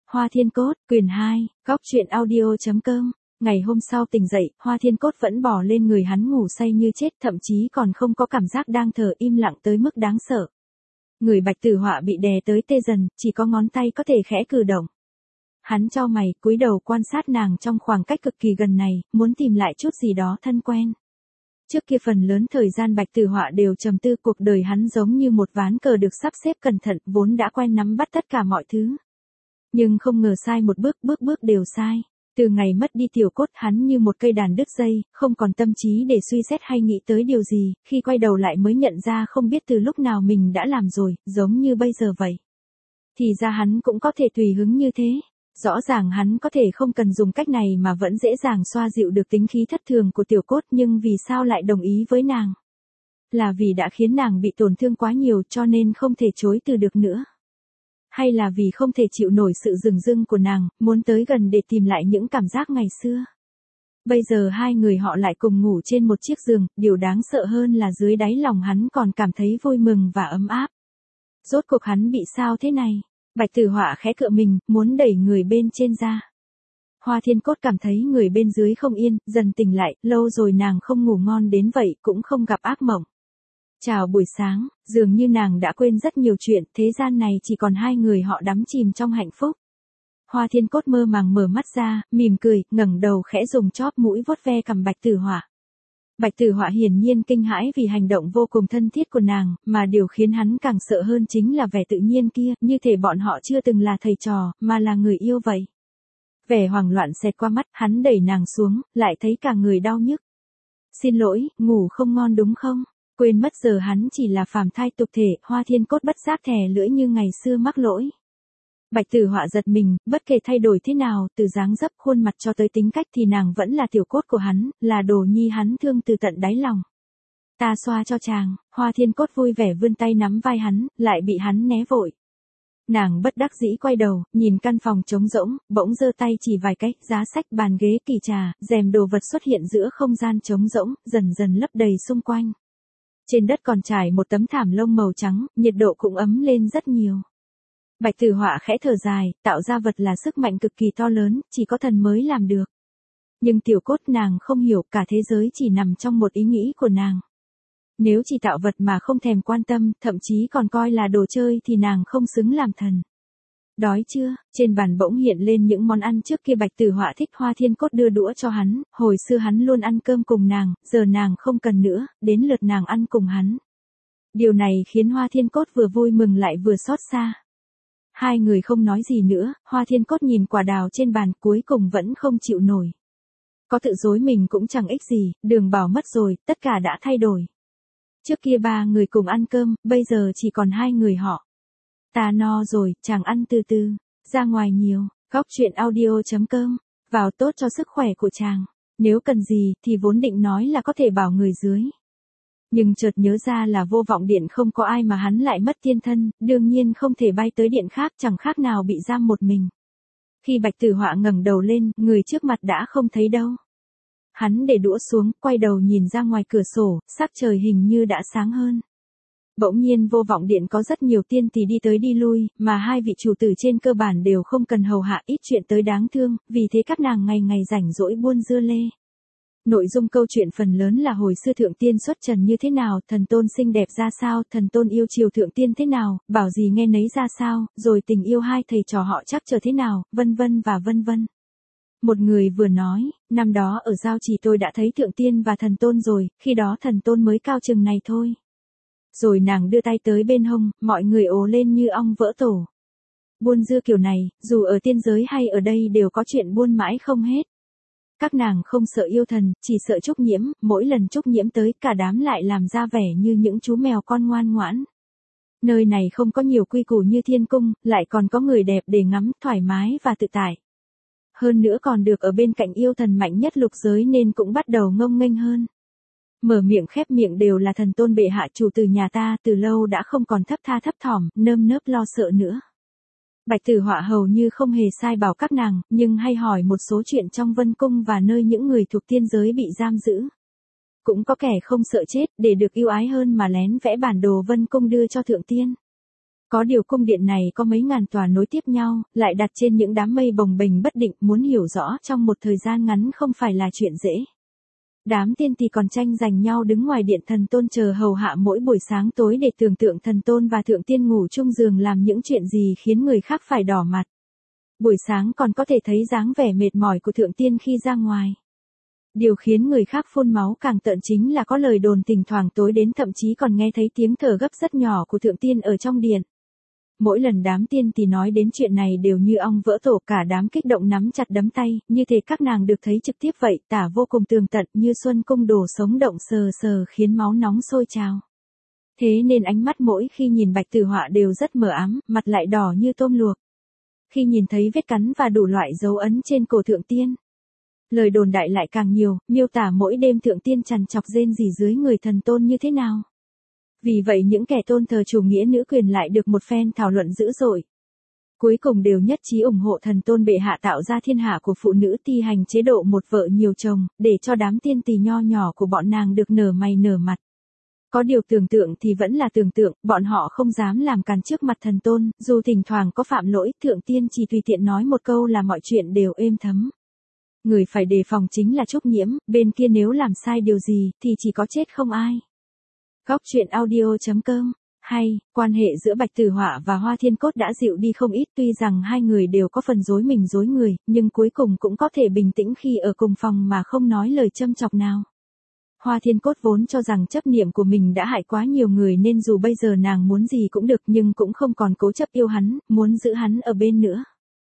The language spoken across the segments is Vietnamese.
Hoa Thiên Cốt, quyển 2, góc truyện audio.com. Ngày hôm sau tỉnh dậy, Hoa Thiên Cốt vẫn bò lên người hắn ngủ say như chết, thậm chí còn không có cảm giác đang thở, im lặng tới mức đáng sợ. Người Bạch Tử Họa bị đè tới tê dần, chỉ có ngón tay có thể khẽ cử động. Hắn chau mày, cúi đầu quan sát nàng trong khoảng cách cực kỳ gần này, muốn tìm lại chút gì đó thân quen. Trước kia phần lớn thời gian Bạch Tử Họa đều trầm tư, cuộc đời hắn giống như một ván cờ được sắp xếp cẩn thận, vốn đã quen nắm bắt tất cả mọi thứ. Nhưng không ngờ sai một bước, bước bước đều sai. Từ ngày mất đi Tiểu Cốt, hắn như một cây đàn đứt dây, không còn tâm trí để suy xét hay nghĩ tới điều gì, khi quay đầu lại mới nhận ra không biết từ lúc nào mình đã làm rồi, giống như bây giờ vậy. Thì ra hắn cũng có thể tùy hứng như thế. Rõ ràng hắn có thể không cần dùng cách này mà vẫn dễ dàng xoa dịu được tính khí thất thường của Tiểu Cốt, nhưng vì sao lại đồng ý với nàng? Là vì đã khiến nàng bị tổn thương quá nhiều cho nên không thể chối từ được nữa. Hay là vì không thể chịu nổi sự dửng dưng của nàng, muốn tới gần để tìm lại những cảm giác ngày xưa. Bây giờ hai người họ lại cùng ngủ trên một chiếc giường, điều đáng sợ hơn là dưới đáy lòng hắn còn cảm thấy vui mừng và ấm áp. Rốt cuộc hắn bị sao thế này? Bạch Tử Họa khẽ cựa mình, muốn đẩy người bên trên ra. Hoa Thiên Cốt cảm thấy người bên dưới không yên, dần tỉnh lại, lâu rồi nàng không ngủ ngon đến vậy, cũng không gặp ác mộng. Chào buổi sáng, dường như nàng đã quên rất nhiều chuyện, thế gian này chỉ còn hai người họ đắm chìm trong hạnh phúc. Hoa Thiên Cốt mơ màng mở mắt ra, mỉm cười, ngẩng đầu khẽ dùng chóp mũi vuốt ve cằm Bạch Tử Họa. Bạch Tử Họa hiển nhiên kinh hãi vì hành động vô cùng thân thiết của nàng, mà điều khiến hắn càng sợ hơn chính là vẻ tự nhiên kia, như thể bọn họ chưa từng là thầy trò, mà là người yêu vậy. Vẻ hoảng loạn xẹt qua mắt, hắn đẩy nàng xuống, lại thấy cả người đau nhức. Xin lỗi, ngủ không ngon đúng không? Quên mất giờ hắn chỉ là phàm thai tục thể, Hoa Thiên Cốt bất giác thè lưỡi như ngày xưa mắc lỗi. Bạch Tử Họa giật mình, bất kể thay đổi thế nào, từ dáng dấp khuôn mặt cho tới tính cách thì nàng vẫn là Tiểu Cốt của hắn, là đồ nhi hắn thương từ tận đáy lòng. Ta xoa cho chàng, Hoa Thiên Cốt vui vẻ vươn tay nắm vai hắn, lại bị hắn né vội. Nàng bất đắc dĩ quay đầu, nhìn căn phòng trống rỗng, bỗng giơ tay chỉ vài cái, giá sách, bàn ghế, kỳ trà, rèm đồ vật xuất hiện giữa không gian trống rỗng, dần dần lấp đầy xung quanh. Trên đất còn trải một tấm thảm lông màu trắng, nhiệt độ cũng ấm lên rất nhiều. Bạch Tử Họa khẽ thở dài, tạo ra vật là sức mạnh cực kỳ to lớn, chỉ có thần mới làm được. Nhưng Tiểu Cốt nàng không hiểu, cả thế giới chỉ nằm trong một ý nghĩ của nàng. Nếu chỉ tạo vật mà không thèm quan tâm, thậm chí còn coi là đồ chơi thì nàng không xứng làm thần. Đói chưa? Trên bàn bỗng hiện lên những món ăn trước kia Bạch Tử Họa thích. Hoa Thiên Cốt đưa đũa cho hắn, hồi xưa hắn luôn ăn cơm cùng nàng, giờ nàng không cần nữa, đến lượt nàng ăn cùng hắn. Điều này khiến Hoa Thiên Cốt vừa vui mừng lại vừa xót xa. Hai người không nói gì nữa, Hoa Thiên Cốt nhìn quả đào trên bàn cuối cùng vẫn không chịu nổi. Có tự dối mình cũng chẳng ích gì, Đường Bảo mất rồi, tất cả đã thay đổi. Trước kia ba người cùng ăn cơm, bây giờ chỉ còn hai người họ. Ta no rồi, chàng ăn từ từ, ra ngoài nhiều, góc truyện audio.com, vào tốt cho sức khỏe của chàng. Nếu cần gì thì vốn định nói là có thể bảo người dưới. Nhưng chợt nhớ ra là Vô Vọng Điện không có ai mà hắn lại mất tiên thân, đương nhiên không thể bay tới điện khác, chẳng khác nào bị giam một mình. Khi Bạch Tử Họa ngẩng đầu lên, người trước mặt đã không thấy đâu. Hắn để đũa xuống, quay đầu nhìn ra ngoài cửa sổ, sắc trời hình như đã sáng hơn. Bỗng nhiên Vô Vọng Điện có rất nhiều tiên tỷ đi tới đi lui, mà hai vị chủ tử trên cơ bản đều không cần hầu hạ, ít chuyện tới đáng thương, vì thế các nàng ngày ngày rảnh rỗi buôn dưa lê. Nội dung câu chuyện phần lớn là hồi xưa thượng tiên xuất trần như thế nào, thần tôn xinh đẹp ra sao, thần tôn yêu chiều thượng tiên thế nào, bảo gì nghe nấy ra sao, rồi tình yêu hai thầy trò họ chắc chờ thế nào, vân vân và vân vân. Một người vừa nói, năm đó ở Giao Chỉ tôi đã thấy thượng tiên và thần tôn rồi, khi đó thần tôn mới cao chừng này thôi. Rồi nàng đưa tay tới bên hông, mọi người ồ lên như ong vỡ tổ. Buôn dưa kiểu này, dù ở tiên giới hay ở đây đều có chuyện buôn mãi không hết. Các nàng không sợ yêu thần, chỉ sợ Trúc Nhiễm, mỗi lần Trúc Nhiễm tới cả đám lại làm ra vẻ như những chú mèo con ngoan ngoãn. Nơi này không có nhiều quy củ như thiên cung, lại còn có người đẹp để ngắm, thoải mái và tự tại. Hơn nữa còn được ở bên cạnh yêu thần mạnh nhất lục giới nên cũng bắt đầu ngông nghênh hơn. Mở miệng khép miệng đều là thần tôn bệ hạ, chủ từ nhà ta từ lâu đã không còn thấp tha thấp thỏm, nơm nớp lo sợ nữa. Bạch Tử Họa hầu như không hề sai bảo các nàng, nhưng hay hỏi một số chuyện trong Vân Cung và nơi những người thuộc tiên giới bị giam giữ. Cũng có kẻ không sợ chết, để được yêu ái hơn mà lén vẽ bản đồ Vân Cung đưa cho thượng tiên. Có điều cung điện này có mấy ngàn tòa nối tiếp nhau, lại đặt trên những đám mây bồng bềnh bất định, muốn hiểu rõ trong một thời gian ngắn không phải là chuyện dễ. Đám tiên thì còn tranh giành nhau đứng ngoài điện thần tôn chờ hầu hạ mỗi buổi sáng tối để tưởng tượng thần tôn và thượng tiên ngủ chung giường làm những chuyện gì khiến người khác phải đỏ mặt. Buổi sáng còn có thể thấy dáng vẻ mệt mỏi của thượng tiên khi ra ngoài. Điều khiến người khác phun máu càng tợn chính là có lời đồn thỉnh thoảng tối đến thậm chí còn nghe thấy tiếng thở gấp rất nhỏ của thượng tiên ở trong điện. Mỗi lần đám tiên thì nói đến chuyện này đều như ong vỡ tổ, cả đám kích động nắm chặt đấm tay, như thể các nàng được thấy trực tiếp vậy, tả vô cùng tường tận như xuân cung đổ sống động sờ sờ khiến máu nóng sôi trào. Thế nên ánh mắt mỗi khi nhìn Bạch Tử Họa đều rất mờ ám, mặt lại đỏ như tôm luộc. Khi nhìn thấy vết cắn và đủ loại dấu ấn trên cổ thượng tiên, lời đồn đại lại càng nhiều, miêu tả mỗi đêm thượng tiên trằn trọc rên rỉ dưới người thần tôn như thế nào. Vì vậy những kẻ tôn thờ chủ nghĩa nữ quyền lại được một phen thảo luận dữ dội. Cuối cùng đều nhất trí ủng hộ thần tôn bệ hạ tạo ra thiên hạ của phụ nữ, thi hành chế độ một vợ nhiều chồng, để cho đám tiên tỳ nho nhỏ của bọn nàng được nở mày nở mặt. Có điều tưởng tượng thì vẫn là tưởng tượng, bọn họ không dám làm càn trước mặt thần tôn, dù thỉnh thoảng có phạm lỗi, thượng tiên chỉ tùy tiện nói một câu là mọi chuyện đều êm thấm. Người phải đề phòng chính là Trúc Nhiễm, bên kia nếu làm sai điều gì thì chỉ có chết không ai. Góc truyện audio.com. Hay, quan hệ giữa Bạch Tử Họa và Hoa Thiên Cốt đã dịu đi không ít, tuy rằng hai người đều có phần dối mình dối người, nhưng cuối cùng cũng có thể bình tĩnh khi ở cùng phòng mà không nói lời châm chọc nào. Hoa Thiên Cốt vốn cho rằng chấp niệm của mình đã hại quá nhiều người nên dù bây giờ nàng muốn gì cũng được nhưng cũng không còn cố chấp yêu hắn, muốn giữ hắn ở bên nữa.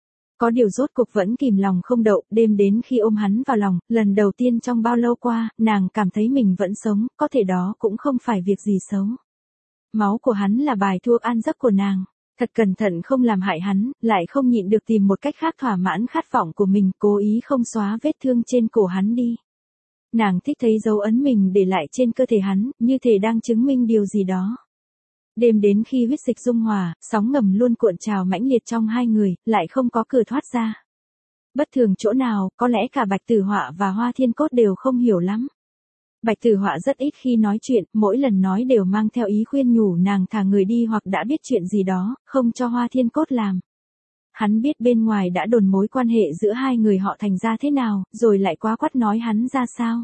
Có điều rốt cuộc vẫn kìm lòng không đậu, đêm đến khi ôm hắn vào lòng, lần đầu tiên trong bao lâu qua, nàng cảm thấy mình vẫn sống, có thể đó cũng không phải việc gì xấu. Máu của hắn là bài thuốc an giấc của nàng, thật cẩn thận không làm hại hắn, lại không nhịn được tìm một cách khác thỏa mãn khát vọng của mình, cố ý không xóa vết thương trên cổ hắn đi. Nàng thích thấy dấu ấn mình để lại trên cơ thể hắn, như thể đang chứng minh điều gì đó. Đêm đến khi huyết dịch dung hòa, sóng ngầm luôn cuộn trào mãnh liệt trong hai người, lại không có cửa thoát ra. Bất thường chỗ nào, có lẽ cả Bạch Tử Họa và Hoa Thiên Cốt đều không hiểu lắm. Bạch Tử Họa rất ít khi nói chuyện, mỗi lần nói đều mang theo ý khuyên nhủ nàng thả người đi hoặc đã biết chuyện gì đó, không cho Hoa Thiên Cốt làm. Hắn biết bên ngoài đã đồn mối quan hệ giữa hai người họ thành ra thế nào, rồi lại quá quắt nói hắn ra sao.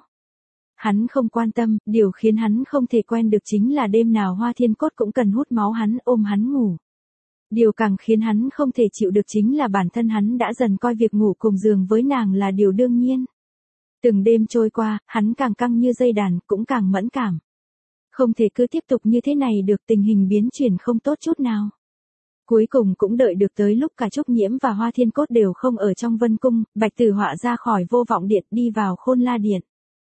Hắn không quan tâm, điều khiến hắn không thể quen được chính là đêm nào Hoa Thiên Cốt cũng cần hút máu hắn, ôm hắn ngủ. Điều càng khiến hắn không thể chịu được chính là bản thân hắn đã dần coi việc ngủ cùng giường với nàng là điều đương nhiên. Từng đêm trôi qua, hắn càng căng như dây đàn, cũng càng mẫn cảm. Không thể cứ tiếp tục như thế này được, tình hình biến chuyển không tốt chút nào. Cuối cùng cũng đợi được tới lúc cả Trúc Nhiễm và Hoa Thiên Cốt đều không ở trong Vân Cung, Bạch Tử Họa ra khỏi Vô Vọng Điện đi vào Khôn La Điện.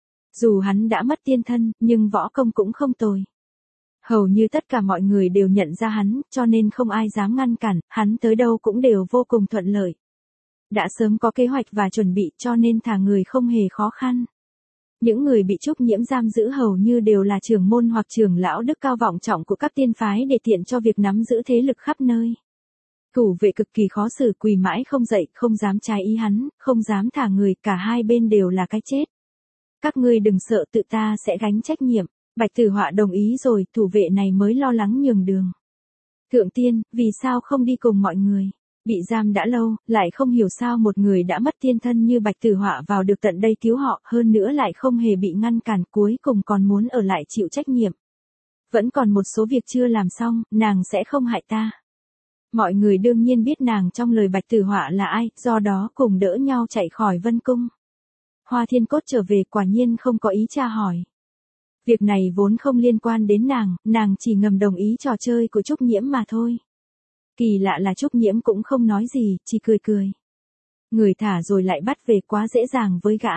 Dù hắn đã mất tiên thân, nhưng võ công cũng không tồi. Hầu như tất cả mọi người đều nhận ra hắn, cho nên không ai dám ngăn cản, hắn tới đâu cũng đều vô cùng thuận lợi. Đã sớm có kế hoạch và chuẩn bị cho nên thả người không hề khó khăn. Những người bị Trúc Nhiễm giam giữ hầu như đều là trưởng môn hoặc trưởng lão đức cao vọng trọng của các tiên phái để tiện cho việc nắm giữ thế lực khắp nơi. Cửu vệ cực kỳ khó xử, quỳ mãi không dậy, không dám trái ý hắn, không dám thả người, cả hai bên đều là cái chết. Các ngươi đừng sợ, tự ta sẽ gánh trách nhiệm. Bạch Tử Họa đồng ý rồi, thủ vệ này mới lo lắng nhường đường. Thượng tiên, vì sao không đi cùng mọi người? Bị giam đã lâu, lại không hiểu sao một người đã mất tiên thân như Bạch Tử Họa vào được tận đây cứu họ, hơn nữa lại không hề bị ngăn cản, cuối cùng còn muốn ở lại chịu trách nhiệm. Vẫn còn một số việc chưa làm xong, nàng sẽ không hại ta. Mọi người đương nhiên biết nàng trong lời Bạch Tử Họa là ai, do đó cùng đỡ nhau chạy khỏi Vân Cung. Hoa Thiên Cốt trở về quả nhiên không có ý tra hỏi. Việc này vốn không liên quan đến nàng chỉ ngầm đồng ý trò chơi của Trúc Nhiễm mà thôi. Kỳ lạ là Trúc Nhiễm cũng không nói gì, chỉ cười cười. Người thả rồi lại bắt về quá dễ dàng với gã.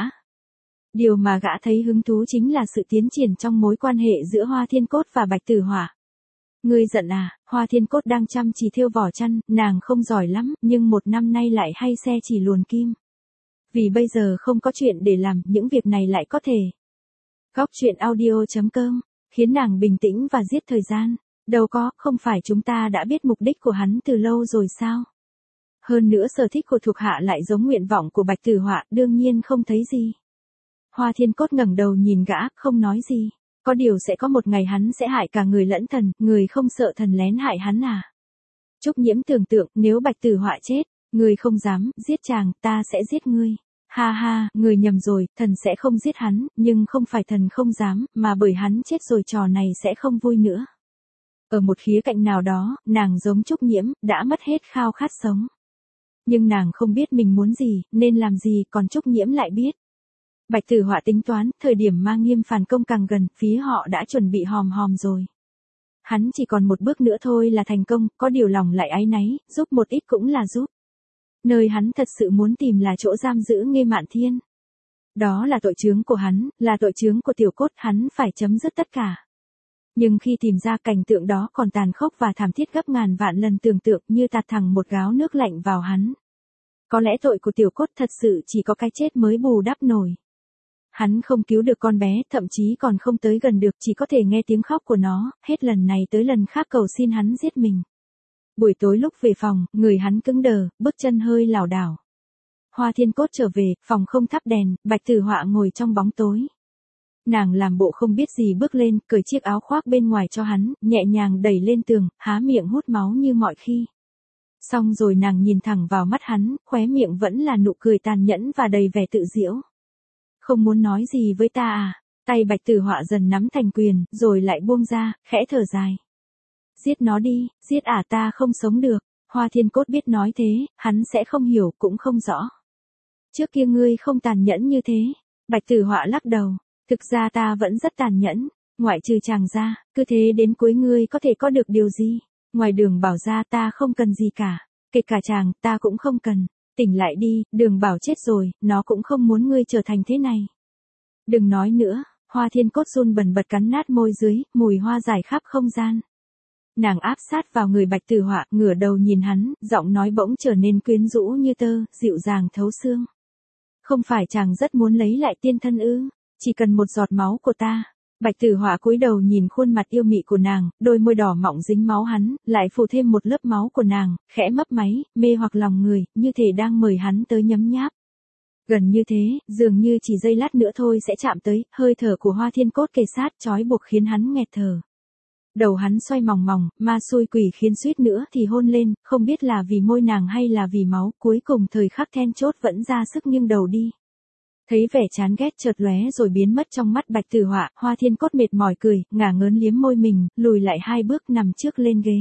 Điều mà gã thấy hứng thú chính là sự tiến triển trong mối quan hệ giữa Hoa Thiên Cốt và Bạch Tử Họa. Ngươi giận à? Hoa Thiên Cốt đang chăm chỉ thêu vỏ chăn, nàng không giỏi lắm, nhưng một năm nay lại hay xe chỉ luồn kim. Vì bây giờ không có chuyện để làm, những việc này lại có thể. Góc truyện audio.com, khiến nàng bình tĩnh và giết thời gian. Đâu có, không phải chúng ta đã biết mục đích của hắn từ lâu rồi sao? Hơn nữa sở thích của thuộc hạ lại giống nguyện vọng của Bạch Tử Họa, đương nhiên không thấy gì. Hoa Thiên Cốt ngẩng đầu nhìn gã, không nói gì. Có điều sẽ có một ngày hắn sẽ hại cả người lẫn thần, người không sợ thần lén hại hắn à? Trúc Nhiễm tưởng tượng, nếu Bạch Tử Họa chết, ngươi không dám giết chàng, ta sẽ giết ngươi. Ha ha, người nhầm rồi, thần sẽ không giết hắn, nhưng không phải thần không dám, mà bởi hắn chết rồi trò này sẽ không vui nữa. Ở một khía cạnh nào đó, nàng giống Trúc Nhiễm, đã mất hết khao khát sống. Nhưng nàng không biết mình muốn gì, nên làm gì, còn Trúc Nhiễm lại biết. Bạch Tử Họa tính toán, thời điểm Ma Nghiêm phản công càng gần, phía họ đã chuẩn bị hòm hòm rồi. Hắn chỉ còn một bước nữa thôi là thành công, có điều lòng lại áy náy, giúp một ít cũng là giúp. Nơi hắn thật sự muốn tìm là chỗ giam giữ Nghê Mạn Thiên. Đó là tội chướng của hắn, là tội chướng của Tiểu Cốt, hắn phải chấm dứt tất cả. Nhưng khi tìm ra cảnh tượng đó còn tàn khốc và thảm thiết gấp ngàn vạn lần tưởng tượng, như tạt thẳng một gáo nước lạnh vào hắn. Có lẽ tội của Tiểu Cốt thật sự chỉ có cái chết mới bù đắp nổi. Hắn không cứu được con bé, thậm chí còn không tới gần được, chỉ có thể nghe tiếng khóc của nó, hết lần này tới lần khác cầu xin hắn giết mình. Buổi tối lúc về phòng, người hắn cứng đờ, bước chân hơi lảo đảo. Hoa Thiên Cốt trở về, phòng không thắp đèn, Bạch Tử Họa ngồi trong bóng tối. Nàng làm bộ không biết gì bước lên, cởi chiếc áo khoác bên ngoài cho hắn, nhẹ nhàng đẩy lên tường, há miệng hút máu như mọi khi. Xong rồi nàng nhìn thẳng vào mắt hắn, khóe miệng vẫn là nụ cười tàn nhẫn và đầy vẻ tự giễu. Không muốn nói gì với ta à? Tay Bạch Tử Họa dần nắm thành quyền, rồi lại buông ra, khẽ thở dài. Giết nó đi, giết ta không sống được. Hoa Thiên Cốt biết nói thế, hắn sẽ không hiểu, cũng không rõ. Trước kia ngươi không tàn nhẫn như thế. Bạch Tử Họa lắc đầu. Thực ra ta vẫn rất tàn nhẫn, ngoại trừ chàng ra, cứ thế đến cuối ngươi có thể có được điều gì. Ngoài Đường Bảo ra ta không cần gì cả, kể cả chàng ta cũng không cần. Tỉnh lại đi, Đường Bảo chết rồi, nó cũng không muốn ngươi trở thành thế này. Đừng nói nữa, Hoa Thiên Cốt run bần bật cắn nát môi dưới, mùi hoa rải khắp không gian. Nàng áp sát vào người Bạch Tử Họa, ngửa đầu nhìn hắn, giọng nói bỗng trở nên quyến rũ như tơ, dịu dàng thấu xương. Không phải chàng rất muốn lấy lại tiên thân ư? Chỉ cần một giọt máu của ta. Bạch Tử Họa cúi đầu nhìn khuôn mặt yêu mị của nàng, đôi môi đỏ mọng dính máu hắn, lại phủ thêm một lớp máu của nàng, khẽ mấp máy, mê hoặc lòng người, như thể đang mời hắn tới nhấm nháp. Gần như thế, dường như chỉ giây lát nữa thôi sẽ chạm tới, hơi thở của Hoa Thiên Cốt kề sát trói buộc khiến hắn nghẹt thở. Đầu hắn xoay mòng mòng, ma xui quỷ khiến suýt nữa thì hôn lên, không biết là vì môi nàng hay là vì máu, cuối cùng thời khắc then chốt vẫn ra sức nghiêng đầu đi. Thấy vẻ chán ghét chợt lóe rồi biến mất trong mắt Bạch Tử Họa, Hoa Thiên Cốt mệt mỏi cười, ngả ngớn liếm môi mình, lùi lại 2 bước nằm trước lên ghế.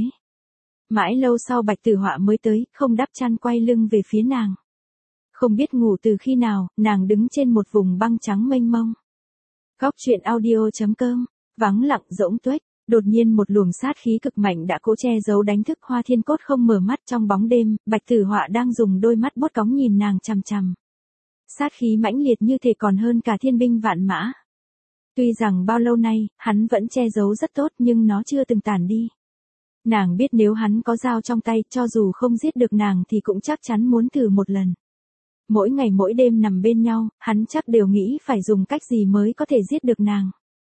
Mãi lâu sau Bạch Tử Họa mới tới, không đắp chăn quay lưng về phía nàng. Không biết ngủ từ khi nào, nàng đứng trên một vùng băng trắng mênh mông. Góc truyện audio.com, vắng lặng rỗng tuếch, đột nhiên một luồng sát khí cực mạnh đã cố che giấu đánh thức Hoa Thiên Cốt không mở mắt trong bóng đêm, Bạch Tử Họa đang dùng đôi mắt bốt cóng nhìn nàng chằm chằm. Sát khí mãnh liệt như thể còn hơn cả thiên binh vạn mã. Tuy rằng bao lâu nay, hắn vẫn che giấu rất tốt nhưng nó chưa từng tản đi. Nàng biết nếu hắn có dao trong tay, cho dù không giết được nàng thì cũng chắc chắn muốn thử một lần. Mỗi ngày mỗi đêm nằm bên nhau, hắn chắc đều nghĩ phải dùng cách gì mới có thể giết được nàng.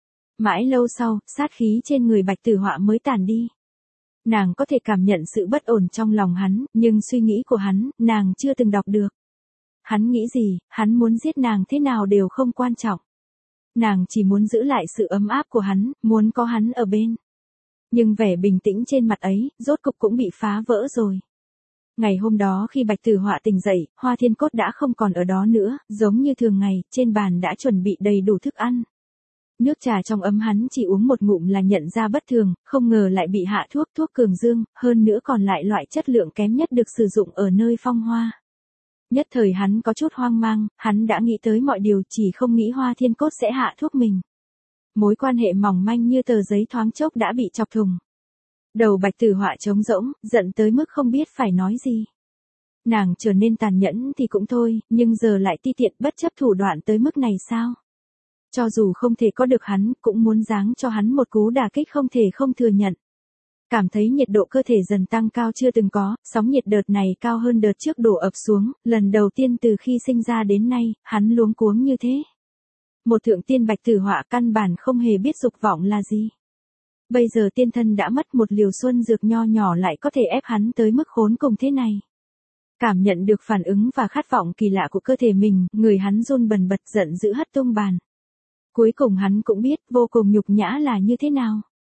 Mãi lâu sau, sát khí trên người Bạch Tử Họa mới tản đi. Nàng có thể cảm nhận sự bất ổn trong lòng hắn, nhưng suy nghĩ của hắn, nàng chưa từng đọc được. Hắn nghĩ gì, hắn muốn giết nàng thế nào đều không quan trọng. Nàng chỉ muốn giữ lại sự ấm áp của hắn, muốn có hắn ở bên. Nhưng vẻ bình tĩnh trên mặt ấy, rốt cục cũng bị phá vỡ rồi. Ngày hôm đó khi Bạch Tử Họa tỉnh dậy, Hoa Thiên Cốt đã không còn ở đó nữa, giống như thường ngày, trên bàn đã chuẩn bị đầy đủ thức ăn. Nước trà trong ấm hắn chỉ uống một ngụm là nhận ra bất thường, không ngờ lại bị hạ thuốc cường dương, hơn nữa còn lại loại chất lượng kém nhất được sử dụng ở nơi phong hoa. Nhất thời hắn có chút hoang mang, hắn đã nghĩ tới mọi điều chỉ không nghĩ Hoa Thiên Cốt sẽ hạ thuốc mình. Mối quan hệ mỏng manh như tờ giấy thoáng chốc đã bị chọc thùng. Đầu Bạch Tử Họa trống rỗng, giận tới mức không biết phải nói gì. Nàng trở nên tàn nhẫn thì cũng thôi, nhưng giờ lại ti tiện bất chấp thủ đoạn tới mức này sao? Cho dù không thể có được hắn, cũng muốn giáng cho hắn một cú đả kích không thể không thừa nhận. Cảm thấy nhiệt độ cơ thể dần tăng cao chưa từng có, sóng nhiệt đợt này cao hơn đợt trước đổ ập xuống, lần đầu tiên từ khi sinh ra đến nay, hắn luống cuống như thế. Một thượng tiên Bạch Tử Họa căn bản không hề biết dục vọng là gì. Bây giờ tiên thân đã mất, một liều xuân dược nho nhỏ lại có thể ép hắn tới mức khốn cùng thế này. Cảm nhận được phản ứng và khát vọng kỳ lạ của cơ thể mình, người hắn run bần bật giận dữ hất tung bàn. Cuối cùng hắn cũng biết vô cùng nhục nhã là như thế nào.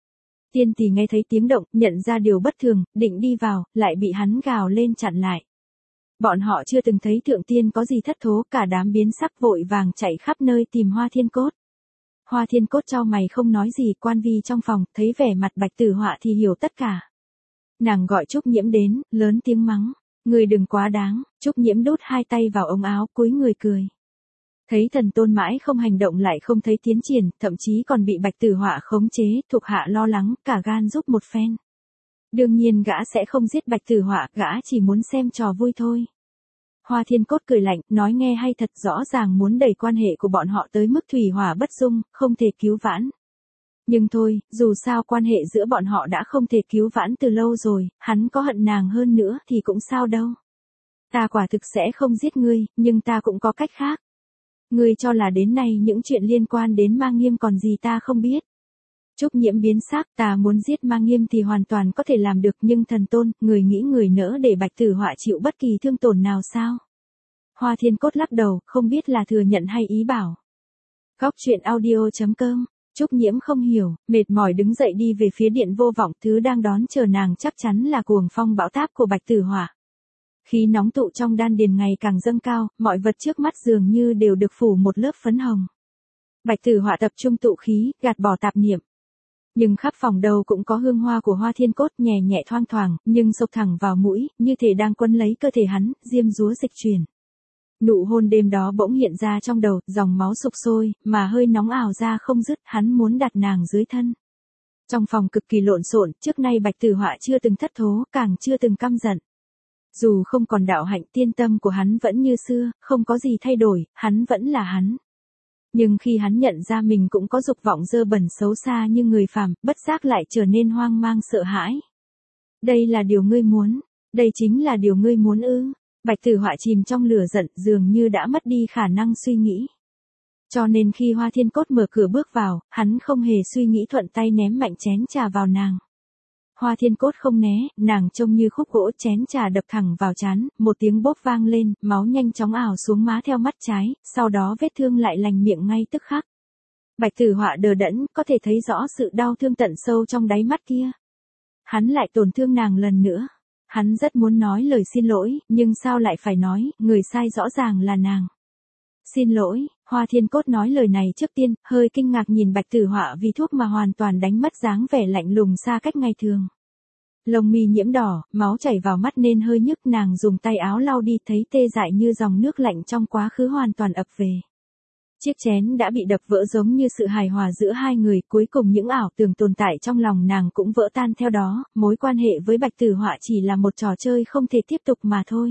Tiên tỷ nghe thấy tiếng động, nhận ra điều bất thường, định đi vào, lại bị hắn gào lên chặn lại. Bọn họ chưa từng thấy thượng tiên có gì thất thố, cả đám biến sắc vội vàng chạy khắp nơi tìm Hoa Thiên Cốt. Hoa Thiên Cốt chau mày không nói gì, quan vi trong phòng, thấy vẻ mặt Bạch Tử Họa thì hiểu tất cả. Nàng gọi Trúc Nhiễm đến, lớn tiếng mắng, người đừng quá đáng. Trúc Nhiễm đút hai tay vào ống áo, cúi người cười. Thấy thần tôn mãi không hành động lại không thấy tiến triển, thậm chí còn bị Bạch Tử Họa khống chế, thuộc hạ lo lắng, cả gan giúp một phen. Đương nhiên gã sẽ không giết Bạch Tử Họa, gã chỉ muốn xem trò vui thôi. Hoa Thiên Cốt cười lạnh, nói nghe hay thật, rõ ràng muốn đẩy quan hệ của bọn họ tới mức thủy hỏa bất dung, không thể cứu vãn. Nhưng thôi, dù sao quan hệ giữa bọn họ đã không thể cứu vãn từ lâu rồi, hắn có hận nàng hơn nữa thì cũng sao đâu. Ta quả thực sẽ không giết ngươi, nhưng ta cũng có cách khác. Ngươi cho là đến nay những chuyện liên quan đến Ma Nghiêm còn gì ta không biết. Trúc Nhiễm biến sắc, ta muốn giết Ma Nghiêm thì hoàn toàn có thể làm được, nhưng thần tôn, người nghĩ người nỡ để Bạch Tử Họa chịu bất kỳ thương tổn nào sao? Hoa Thiên Cốt lắc đầu, không biết là thừa nhận hay ý bảo. Góc truyện audio.com. Trúc Nhiễm không hiểu, mệt mỏi đứng dậy đi về phía điện vô vọng, thứ đang đón chờ nàng chắc chắn là cuồng phong bão táp của Bạch Tử Họa. Khí nóng tụ trong đan điền ngày càng dâng cao, mọi vật trước mắt dường như đều được phủ một lớp phấn hồng. Bạch Tử Họa tập trung tụ khí, gạt bỏ tạp niệm. Nhưng khắp phòng đâu cũng có hương hoa của Hoa Thiên Cốt, nhẹ nhẹ thoang thoảng, nhưng xộc thẳng vào mũi, như thể đang quấn lấy cơ thể hắn, diêm dúa dịch chuyển. Nụ hôn đêm đó bỗng hiện ra trong đầu, dòng máu sục sôi, mà hơi nóng ảo ra không dứt, hắn muốn đặt nàng dưới thân. Trong phòng cực kỳ lộn xộn, trước nay Bạch Tử Họa chưa từng thất thố, càng chưa từng căm giận. Dù không còn đạo hạnh, tiên tâm của hắn vẫn như xưa, không có gì thay đổi, hắn vẫn là hắn. Nhưng khi hắn nhận ra mình cũng có dục vọng dơ bẩn xấu xa như người phàm, bất giác lại trở nên hoang mang sợ hãi. Đây là điều ngươi muốn, đây chính là điều ngươi muốn ư? Bạch Tử Họa chìm trong lửa giận, dường như đã mất đi khả năng suy nghĩ. Cho nên khi Hoa Thiên Cốt mở cửa bước vào, hắn không hề suy nghĩ, thuận tay ném mạnh chén trà vào nàng. Hoa Thiên Cốt không né, nàng trông như khúc gỗ, chén trà đập thẳng vào trán, một tiếng bốp vang lên, máu nhanh chóng ảo xuống má theo mắt trái, sau đó vết thương lại lành miệng ngay tức khắc. Bạch Tử Họa đờ đẫn, có thể thấy rõ sự đau thương tận sâu trong đáy mắt kia. Hắn lại tổn thương nàng lần nữa. Hắn rất muốn nói lời xin lỗi, nhưng sao lại phải nói, người sai rõ ràng là nàng. Xin lỗi, Hoa Thiên Cốt nói lời này trước tiên, hơi kinh ngạc nhìn Bạch Tử Họa vì thuốc mà hoàn toàn đánh mất dáng vẻ lạnh lùng xa cách ngày thường. Lông mi nhiễm đỏ, máu chảy vào mắt nên hơi nhức, nàng dùng tay áo lau đi, thấy tê dại như dòng nước lạnh trong quá khứ hoàn toàn ập về. Chiếc chén đã bị đập vỡ giống như sự hài hòa giữa hai người, cuối cùng những ảo tưởng tồn tại trong lòng nàng cũng vỡ tan theo đó, mối quan hệ với Bạch Tử Họa chỉ là một trò chơi không thể tiếp tục mà thôi.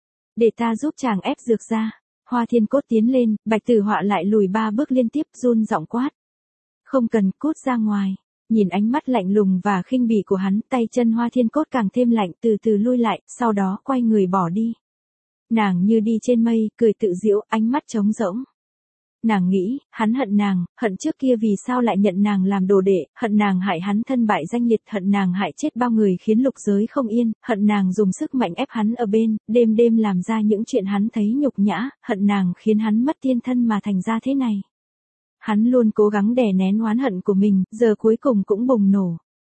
Để ta giúp chàng ép dược ra. Hoa Thiên Cốt tiến lên, Bạch Tử Họa lại lùi 3 bước liên tiếp, run giọng quát. Không cần, cút ra ngoài. Nhìn ánh mắt lạnh lùng và khinh bỉ của hắn, tay chân Hoa Thiên Cốt càng thêm lạnh, từ từ lui lại, sau đó quay người bỏ đi. Nàng như đi trên mây, cười tự giễu, ánh mắt trống rỗng. Nàng nghĩ, hắn hận nàng, hận trước kia vì sao lại nhận nàng làm đồ đệ, hận nàng hại hắn thân bại danh liệt, hận nàng hại chết bao người khiến lục giới không yên, hận nàng dùng sức mạnh ép hắn ở bên, đêm đêm làm ra những chuyện hắn thấy nhục nhã, hận nàng khiến hắn mất tiên thân mà thành ra thế này. Hắn luôn cố gắng đè nén oán hận của mình, giờ cuối cùng cũng bùng nổ.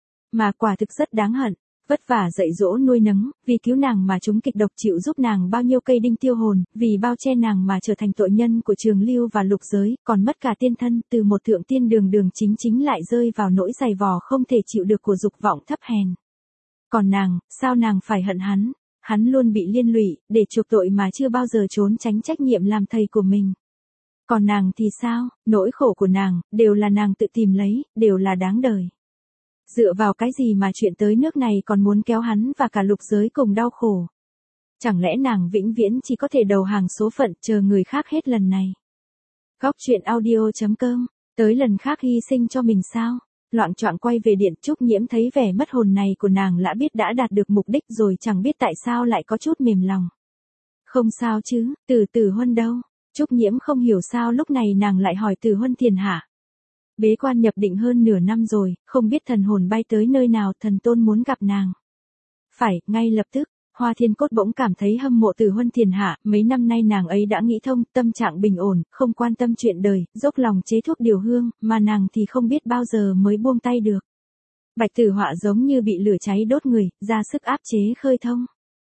Mà quả thực rất đáng hận. Vất vả dạy dỗ nuôi nấng, vì cứu nàng mà chúng kịch độc, chịu giúp nàng bao nhiêu cây đinh tiêu hồn, vì bao che nàng mà trở thành tội nhân của Trường Lưu và lục giới, còn mất cả tiên thân, từ một thượng tiên đường chính lại rơi vào nỗi dày vò không thể chịu được của dục vọng thấp hèn. Còn nàng, sao nàng phải hận hắn? Hắn luôn bị liên lụy, để chuộc tội mà chưa bao giờ trốn tránh trách nhiệm làm thầy của mình. Còn nàng thì sao? Nỗi khổ của nàng, đều là nàng tự tìm lấy, đều là đáng đời. Dựa vào cái gì mà chuyện tới nước này còn muốn kéo hắn và cả lục giới cùng đau khổ? Chẳng lẽ nàng vĩnh viễn chỉ có thể đầu hàng số phận, chờ người khác hết lần này? Góc truyện audio.com. Tới lần khác hy sinh cho mình sao? Loạng choạng quay về điện, Trúc Nhiễm thấy vẻ mất hồn này của nàng lã biết đã đạt được mục đích rồi, chẳng biết tại sao lại có chút mềm lòng. Không sao chứ, Tử Huân đâu? Trúc Nhiễm không hiểu sao lúc này nàng lại hỏi Tử Huân Thiền Hạ. Bế quan nhập định hơn nửa năm rồi, không biết thần hồn bay tới nơi nào, thần tôn muốn gặp nàng. Phải, ngay lập tức. Hoa Thiên Cốt bỗng cảm thấy hâm mộ Tử Huân Thiền Hạ, mấy năm nay nàng ấy đã nghĩ thông, tâm trạng bình ổn, không quan tâm chuyện đời, dốc lòng chế thuốc điều hương, mà nàng thì không biết bao giờ mới buông tay được. Bạch Tử Họa giống như bị lửa cháy đốt người, ra sức áp chế khơi thông.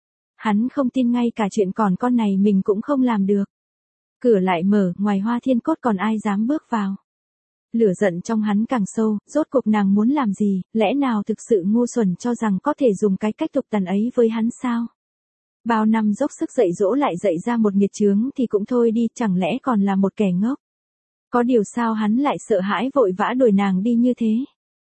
Hắn không tin ngay cả chuyện còn con này mình cũng không làm được. Cửa lại mở, ngoài Hoa Thiên Cốt còn ai dám bước vào. Lửa giận trong hắn càng sâu, rốt cuộc nàng muốn làm gì, lẽ nào thực sự ngu xuẩn cho rằng có thể dùng cái cách tục tằn ấy với hắn sao? Bao năm dốc sức dạy dỗ lại dạy ra một nghiệt chướng thì cũng thôi đi, chẳng lẽ còn là một kẻ ngốc? Có điều sao hắn lại sợ hãi vội vã đuổi nàng đi như thế?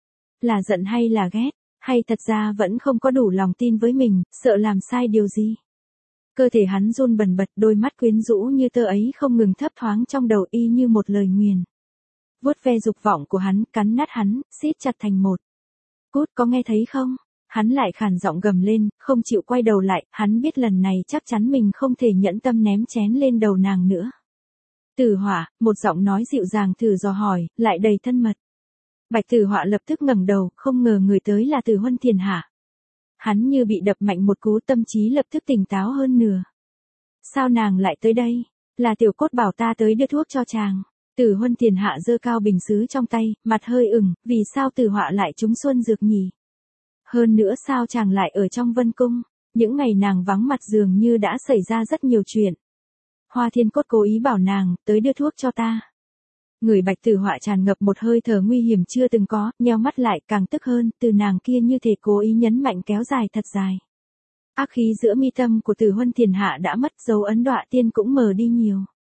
Là giận hay là ghét, hay thật ra vẫn không có đủ lòng tin với mình, sợ làm sai điều gì? Cơ thể hắn run bần bật, đôi mắt quyến rũ như tơ ấy không ngừng thấp thoáng trong đầu y như một lời nguyền. Vuốt ve dục vọng của hắn, cắn nát hắn, siết chặt thành một. Cút, có nghe thấy không? Hắn lại khàn giọng gầm lên, không chịu quay đầu lại, hắn biết lần này chắc chắn mình không thể nhẫn tâm ném chén lên đầu nàng nữa. Tử Họa, một giọng nói dịu dàng thử dò hỏi, lại đầy thân mật. Bạch Tử Họa lập tức ngẩng đầu, không ngờ người tới là Từ Huân Thiền Hạ. Hắn như bị đập mạnh một cú, tâm trí lập tức tỉnh táo hơn nửa. Sao nàng lại tới đây? Là Tiểu Cốt bảo ta tới đưa thuốc cho chàng. Từ Huân Thiền Hạ giơ cao bình sứ trong tay, mặt hơi ửng, vì sao Tử Họa lại trúng xuân dược nhỉ? Hơn nữa sao chàng lại ở trong Vân Cung? Những ngày nàng vắng mặt dường như đã xảy ra rất nhiều chuyện. Hoa Thiên Cốt cố ý bảo nàng, tới đưa thuốc cho ta. Người Bạch Tử Họa tràn ngập một hơi thở nguy hiểm chưa từng có, nheo mắt lại càng tức hơn, từ nàng kia như thể cố ý nhấn mạnh kéo dài thật dài. Ác khí giữa mi tâm của Từ Huân Thiền Hạ đã mất, dấu ấn đọa tiên cũng mờ đi nhiều.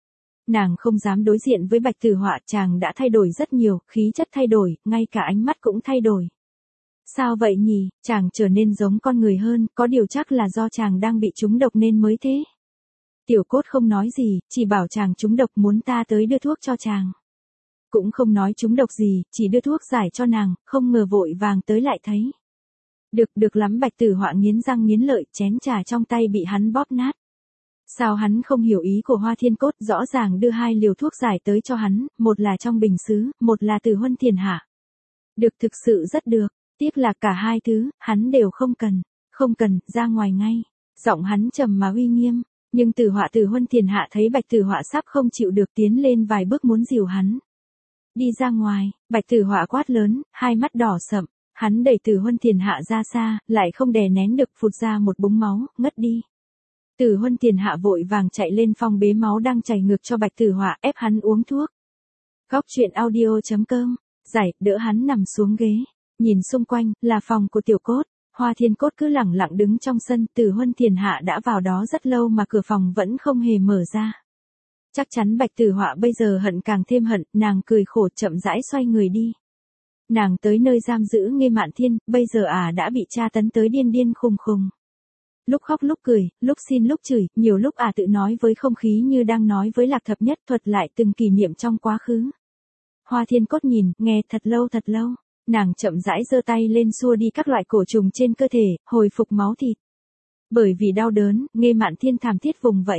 Nàng không dám đối diện với Bạch Tử Họa, chàng đã thay đổi rất nhiều, khí chất thay đổi, ngay cả ánh mắt cũng thay đổi. Sao vậy nhỉ, chàng trở nên giống con người hơn, có điều chắc là do chàng đang bị trúng độc nên mới thế. Tiểu Cốt không nói gì, chỉ bảo chàng trúng độc muốn ta tới đưa thuốc cho chàng. Cũng không nói trúng độc gì, chỉ đưa thuốc giải cho nàng, không ngờ vội vàng tới lại thấy. Được lắm, Bạch Tử Họa nghiến răng nghiến lợi, chén trà trong tay bị hắn bóp nát. Sao hắn không hiểu ý của Hoa Thiên Cốt, rõ ràng đưa 2 liều thuốc giải tới cho hắn, một là trong bình sứ, một là Từ Huân Thiền Hạ. Được, thực sự rất được, tiếc là cả hai thứ, hắn đều không cần, ra ngoài ngay. Giọng hắn trầm mà uy nghiêm, nhưng Từ Huân Thiền Hạ thấy Bạch Tử Họa sắp không chịu được tiến lên vài bước muốn dìu hắn. Đi ra ngoài, Bạch Tử Họa quát lớn, hai mắt đỏ sậm, hắn đẩy Từ Huân Thiền Hạ ra xa, lại không đè nén được phụt ra một búng máu, ngất đi. Từ Huân Thiền Hạ vội vàng chạy lên phong bế máu đang chảy ngược cho Bạch Tử Họa, ép hắn uống thuốc. Góc truyện audio.com, giải, đỡ hắn nằm xuống ghế, nhìn xung quanh, là phòng của Tiểu Cốt, Hoa Thiên Cốt cứ lẳng lặng đứng trong sân, Từ Huân Thiền Hạ đã vào đó rất lâu mà cửa phòng vẫn không hề mở ra. Chắc chắn Bạch Tử Họa bây giờ hận càng thêm hận, nàng cười khổ chậm rãi xoay người đi. Nàng tới nơi giam giữ Nghê Mạn Thiên, bây giờ đã bị tra tấn tới điên điên khùng khùng. Lúc khóc lúc cười, lúc xin lúc chửi, nhiều lúc tự nói với không khí như đang nói với Lạc Thập Nhất, thuật lại từng kỷ niệm trong quá khứ. Hoa Thiên Cốt nhìn, nghe thật lâu, nàng chậm rãi giơ tay lên xua đi các loại cổ trùng trên cơ thể, hồi phục máu thịt. Bởi vì đau đớn, Nghê Mạn Thiên thảm thiết vùng vẫy.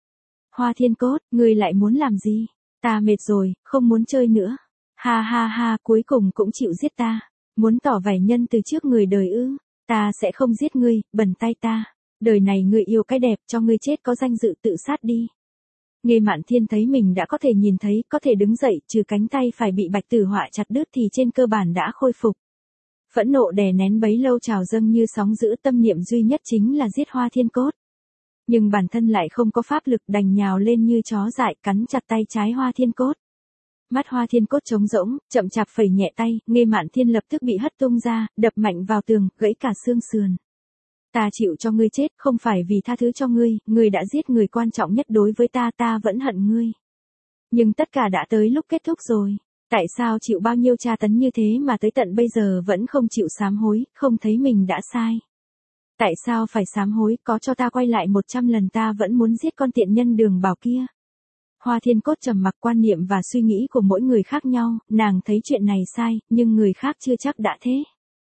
Hoa Thiên Cốt, ngươi lại muốn làm gì? Ta mệt rồi, không muốn chơi nữa. Ha ha ha, cuối cùng cũng chịu giết ta. Muốn tỏ vài nhân từ trước người đời ư? Ta sẽ không giết ngươi, bẩn tay ta. Đời này ngươi yêu cái đẹp, cho ngươi chết có danh dự, tự sát đi. Nghê Mạn Thiên thấy mình đã có thể nhìn thấy, có thể đứng dậy, trừ cánh tay phải bị Bạch Tử Họa chặt đứt thì trên cơ bản đã khôi phục. Phẫn nộ đè nén bấy lâu trào dâng như sóng dữ, tâm niệm duy nhất chính là giết Hoa Thiên Cốt. Nhưng bản thân lại không có pháp lực, đành nhào lên như chó dại, cắn chặt tay trái Hoa Thiên Cốt. Mắt Hoa Thiên Cốt trống rỗng, chậm chạp phẩy nhẹ tay, Nghê Mạn Thiên lập tức bị hất tung ra, đập mạnh vào tường, gãy cả xương sườn. Ta chịu cho ngươi chết, không phải vì tha thứ cho ngươi, ngươi đã giết người quan trọng nhất đối với ta, ta vẫn hận ngươi. Nhưng tất cả đã tới lúc kết thúc rồi. Tại sao chịu bao nhiêu tra tấn như thế mà tới tận bây giờ vẫn không chịu sám hối, không thấy mình đã sai? Tại sao phải sám hối, có cho ta quay lại 100 lần ta vẫn muốn giết con tiện nhân Đường Bảo kia. Hoa Thiên Cốt trầm mặc, quan niệm và suy nghĩ của mỗi người khác nhau, nàng thấy chuyện này sai, nhưng người khác chưa chắc đã thế.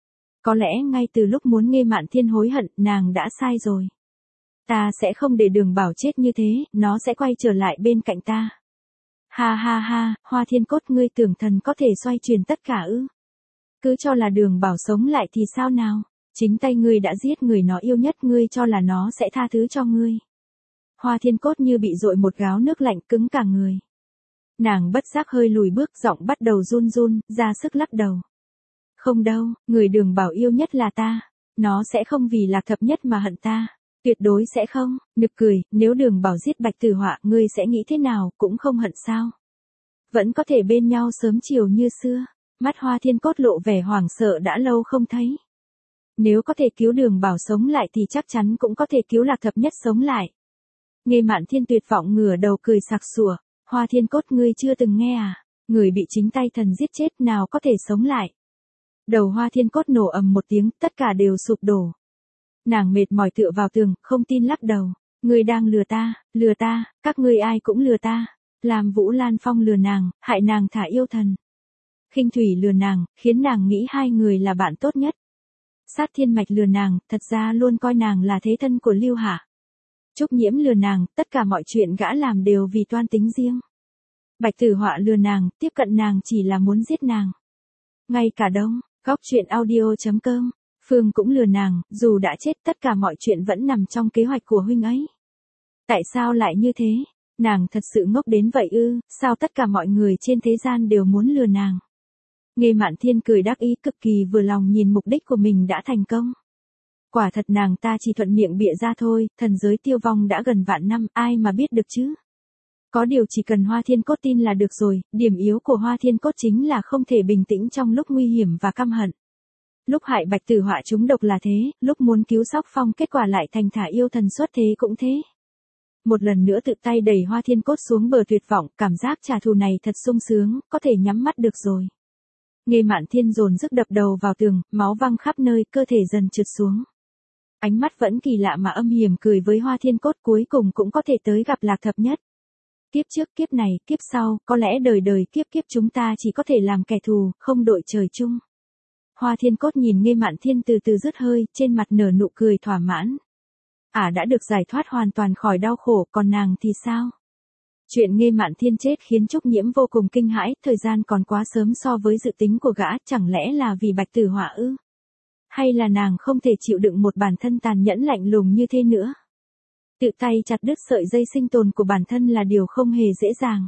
Có lẽ ngay từ lúc muốn Nghê Mạn Thiên hối hận, nàng đã sai rồi. Ta sẽ không để Đường Bảo chết như thế, nó sẽ quay trở lại bên cạnh ta. Ha ha ha, Hoa Thiên Cốt, ngươi tưởng thần có thể xoay chuyển tất cả ư? Cứ cho là Đường Bảo sống lại thì sao nào? Chính tay ngươi đã giết người nó yêu nhất, ngươi cho là nó sẽ tha thứ cho ngươi. Hoa Thiên Cốt như bị dội một gáo nước lạnh, cứng cả người. Nàng bất giác hơi lùi bước, giọng bắt đầu run run, ra sức lắc đầu. Không đâu, người Đường Bảo yêu nhất là ta. Nó sẽ không vì Lạc Thập Nhất mà hận ta. Tuyệt đối sẽ không. Nực cười, nếu Đường Bảo giết Bạch Tử Họa, ngươi sẽ nghĩ thế nào, cũng không hận sao. Vẫn có thể bên nhau sớm chiều như xưa. Mắt Hoa Thiên Cốt lộ vẻ hoảng sợ đã lâu không thấy. Nếu có thể cứu Đường Bảo sống lại thì chắc chắn cũng có thể cứu Lạc Thập Nhất sống lại. Nghe Mạn Thiên tuyệt vọng ngửa đầu cười sặc sủa. Hoa Thiên Cốt, ngươi chưa từng nghe à? Người bị chính tay thần giết chết nào có thể sống lại. Đầu Hoa Thiên Cốt nổ ầm một tiếng, tất cả đều sụp đổ. Nàng mệt mỏi tựa vào tường, không tin lắc đầu. Ngươi đang lừa ta, các ngươi ai cũng lừa ta. Làm Vũ Lan Phong lừa nàng, hại nàng thả yêu thần. Khinh Thủy lừa nàng, khiến nàng nghĩ hai người là bạn tốt nhất. Sát Thiên Mạch lừa nàng, thật ra luôn coi nàng là thế thân của Lưu Hạ. Trúc Nhiễm lừa nàng, tất cả mọi chuyện gã làm đều vì toan tính riêng. Bạch Tử Họa lừa nàng, tiếp cận nàng chỉ là muốn giết nàng. Ngay cả Đông, góc truyện audio.com, Phương cũng lừa nàng, dù đã chết tất cả mọi chuyện vẫn nằm trong kế hoạch của huynh ấy. Tại sao lại như thế? Nàng thật sự ngốc đến vậy ư, sao tất cả mọi người trên thế gian đều muốn lừa nàng? Nghe Mạn Thiên cười đắc ý cực kỳ vừa lòng nhìn mục đích của mình đã thành công. Quả thật nàng ta chỉ thuận miệng bịa ra thôi, thần giới tiêu vong đã gần vạn năm, ai mà biết được chứ? Có điều chỉ cần Hoa Thiên Cốt tin là được rồi, điểm yếu của Hoa Thiên Cốt chính là không thể bình tĩnh trong lúc nguy hiểm và căm hận. Lúc hại Bạch Tử Họa trúng độc là thế, lúc muốn cứu Sóc Phong kết quả lại thành thả yêu thần xuất thế cũng thế. Một lần nữa tự tay đẩy Hoa Thiên Cốt xuống bờ tuyệt vọng, cảm giác trả thù này thật sung sướng, có thể nhắm mắt được rồi. Nghe Mạn Thiên dồn dứt đập đầu vào tường, máu văng khắp nơi, cơ thể dần trượt xuống. Ánh mắt vẫn kỳ lạ mà âm hiểm cười với Hoa Thiên Cốt, cuối cùng cũng có thể tới gặp Lạc Thập Nhất. Kiếp trước kiếp này, kiếp sau, có lẽ đời đời kiếp kiếp chúng ta chỉ có thể làm kẻ thù, không đội trời chung. Hoa Thiên Cốt nhìn Nghe Mạn Thiên từ từ dứt hơi, trên mặt nở nụ cười thỏa mãn. Đã được giải thoát hoàn toàn khỏi đau khổ, còn nàng thì sao? Chuyện Nghe Mạn Thiên chết khiến Trúc Nhiễm vô cùng kinh hãi, thời gian còn quá sớm so với dự tính của gã, chẳng lẽ là vì Bạch Tử Họa ư? Hay là nàng không thể chịu đựng một bản thân tàn nhẫn lạnh lùng như thế nữa? Tự tay chặt đứt sợi dây sinh tồn của bản thân là điều không hề dễ dàng.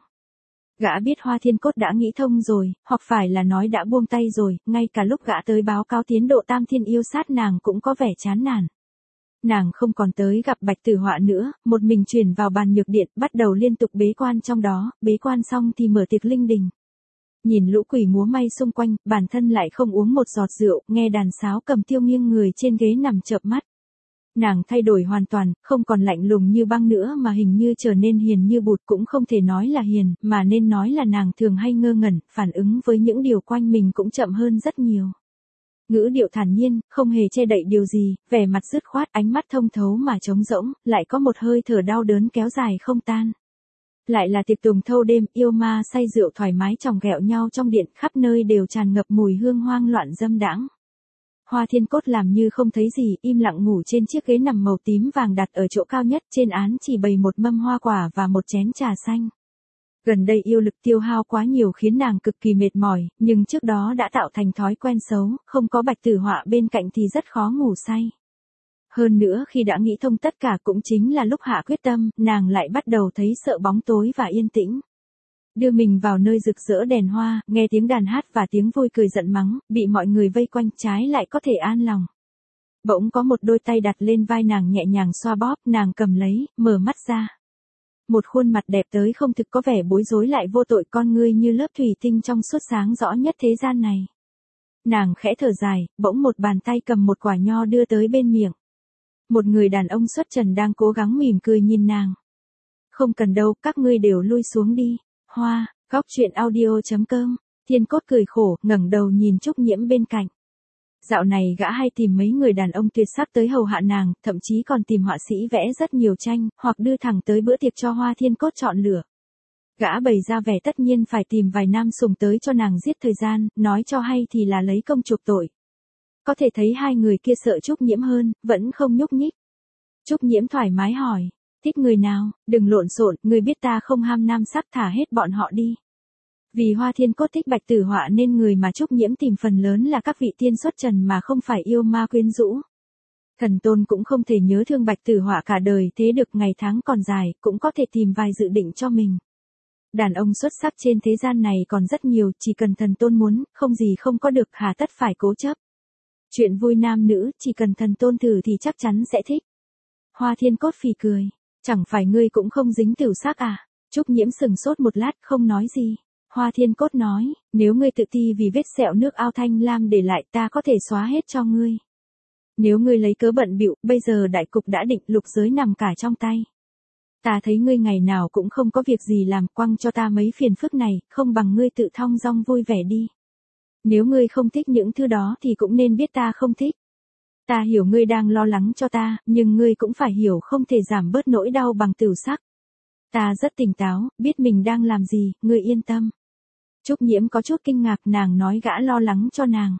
Gã biết Hoa Thiên Cốt đã nghĩ thông rồi, hoặc phải là nói đã buông tay rồi, ngay cả lúc gã tới báo cáo tiến độ Tam Thiên yêu sát nàng cũng có vẻ chán nản. Nàng không còn tới gặp Bạch Tử Họa nữa, một mình chuyển vào bàn nhược điện, bắt đầu liên tục bế quan trong đó, bế quan xong thì mở tiệc linh đình. Nhìn lũ quỷ múa may xung quanh, bản thân lại không uống một giọt rượu, nghe đàn sáo cầm tiêu nghiêng người trên ghế nằm chợp mắt. Nàng thay đổi hoàn toàn, không còn lạnh lùng như băng nữa mà hình như trở nên hiền như bụt, cũng không thể nói là hiền, mà nên nói là nàng thường hay ngơ ngẩn, phản ứng với những điều quanh mình cũng chậm hơn rất nhiều. Ngữ điệu thản nhiên, không hề che đậy điều gì, vẻ mặt dứt khoát, ánh mắt thông thấu mà trống rỗng, lại có một hơi thở đau đớn kéo dài không tan. Lại là tiệc tùng thâu đêm, yêu ma say rượu thoải mái chòng ghẹo nhau trong điện, khắp nơi đều tràn ngập mùi hương hoang loạn dâm đãng. Hoa Thiên Cốt làm như không thấy gì, im lặng ngủ trên chiếc ghế nằm màu tím vàng đặt ở chỗ cao nhất, trên án chỉ bày một mâm hoa quả và một chén trà xanh. Gần đây yêu lực tiêu hao quá nhiều khiến nàng cực kỳ mệt mỏi, nhưng trước đó đã tạo thành thói quen xấu, không có Bạch Tử Họa bên cạnh thì rất khó ngủ say. Hơn nữa khi đã nghĩ thông tất cả cũng chính là lúc hạ quyết tâm, nàng lại bắt đầu thấy sợ bóng tối và yên tĩnh. Đưa mình vào nơi rực rỡ đèn hoa, nghe tiếng đàn hát và tiếng vui cười giận mắng, bị mọi người vây quanh trái lại có thể an lòng. Bỗng có một đôi tay đặt lên vai nàng nhẹ nhàng xoa bóp, nàng cầm lấy, mở mắt ra. Một khuôn mặt đẹp tới không thực có vẻ bối rối lại vô tội, con ngươi như lớp thủy tinh trong suốt sáng rõ nhất thế gian này. Nàng khẽ thở dài, bỗng một bàn tay cầm một quả nho đưa tới bên miệng. Một người đàn ông xuất trần đang cố gắng mỉm cười nhìn nàng. Không cần đâu, các ngươi đều lui xuống đi. Hoa, góc truyện audio.com, Thiên Cốt cười khổ, ngẩng đầu nhìn Trúc Nhiễm bên cạnh. Dạo này gã hay tìm mấy người đàn ông tuyệt sắc tới hầu hạ nàng, thậm chí còn tìm họa sĩ vẽ rất nhiều tranh, hoặc đưa thẳng tới bữa tiệc cho Hoa Thiên Cốt chọn lựa. Gã bày ra vẻ tất nhiên phải tìm vài nam sùng tới cho nàng giết thời gian, nói cho hay thì là lấy công chuộc tội. Có thể thấy hai người kia sợ Trúc Nhiễm hơn, vẫn không nhúc nhích. Trúc Nhiễm thoải mái hỏi, thích người nào, đừng lộn xộn, người biết ta không ham nam sắc, thả hết bọn họ đi. Vì Hoa Thiên Cốt thích Bạch Tử Họa nên người mà Trúc Nhiễm tìm phần lớn là các vị tiên xuất trần mà không phải yêu ma quyến rũ. Thần Tôn cũng không thể nhớ thương Bạch Tử Họa cả đời, thế được ngày tháng còn dài, cũng có thể tìm vài dự định cho mình. Đàn ông xuất sắc trên thế gian này còn rất nhiều, chỉ cần thần tôn muốn, không gì không có được, hà tất phải cố chấp. Chuyện vui nam nữ, chỉ cần thần tôn thử thì chắc chắn sẽ thích. Hoa Thiên Cốt phì cười. Chẳng phải ngươi cũng không dính tửu sắc à? Trúc Nhiễm sừng sốt một lát không nói gì. Hoa Thiên Cốt nói, nếu ngươi tự ti vì vết sẹo nước ao thanh lam để lại ta có thể xóa hết cho ngươi. Nếu ngươi lấy cớ bận bịu, bây giờ đại cục đã định, lục giới nằm cả trong tay. Ta thấy ngươi ngày nào cũng không có việc gì làm, quăng cho ta mấy phiền phức này, không bằng ngươi tự thong dong vui vẻ đi. Nếu ngươi không thích những thứ đó thì cũng nên biết ta không thích. Ta hiểu ngươi đang lo lắng cho ta, nhưng ngươi cũng phải hiểu không thể giảm bớt nỗi đau bằng tửu sắc. Ta rất tỉnh táo, biết mình đang làm gì, ngươi yên tâm. Trúc Nhiễm có chút kinh ngạc, nàng nói gã lo lắng cho nàng.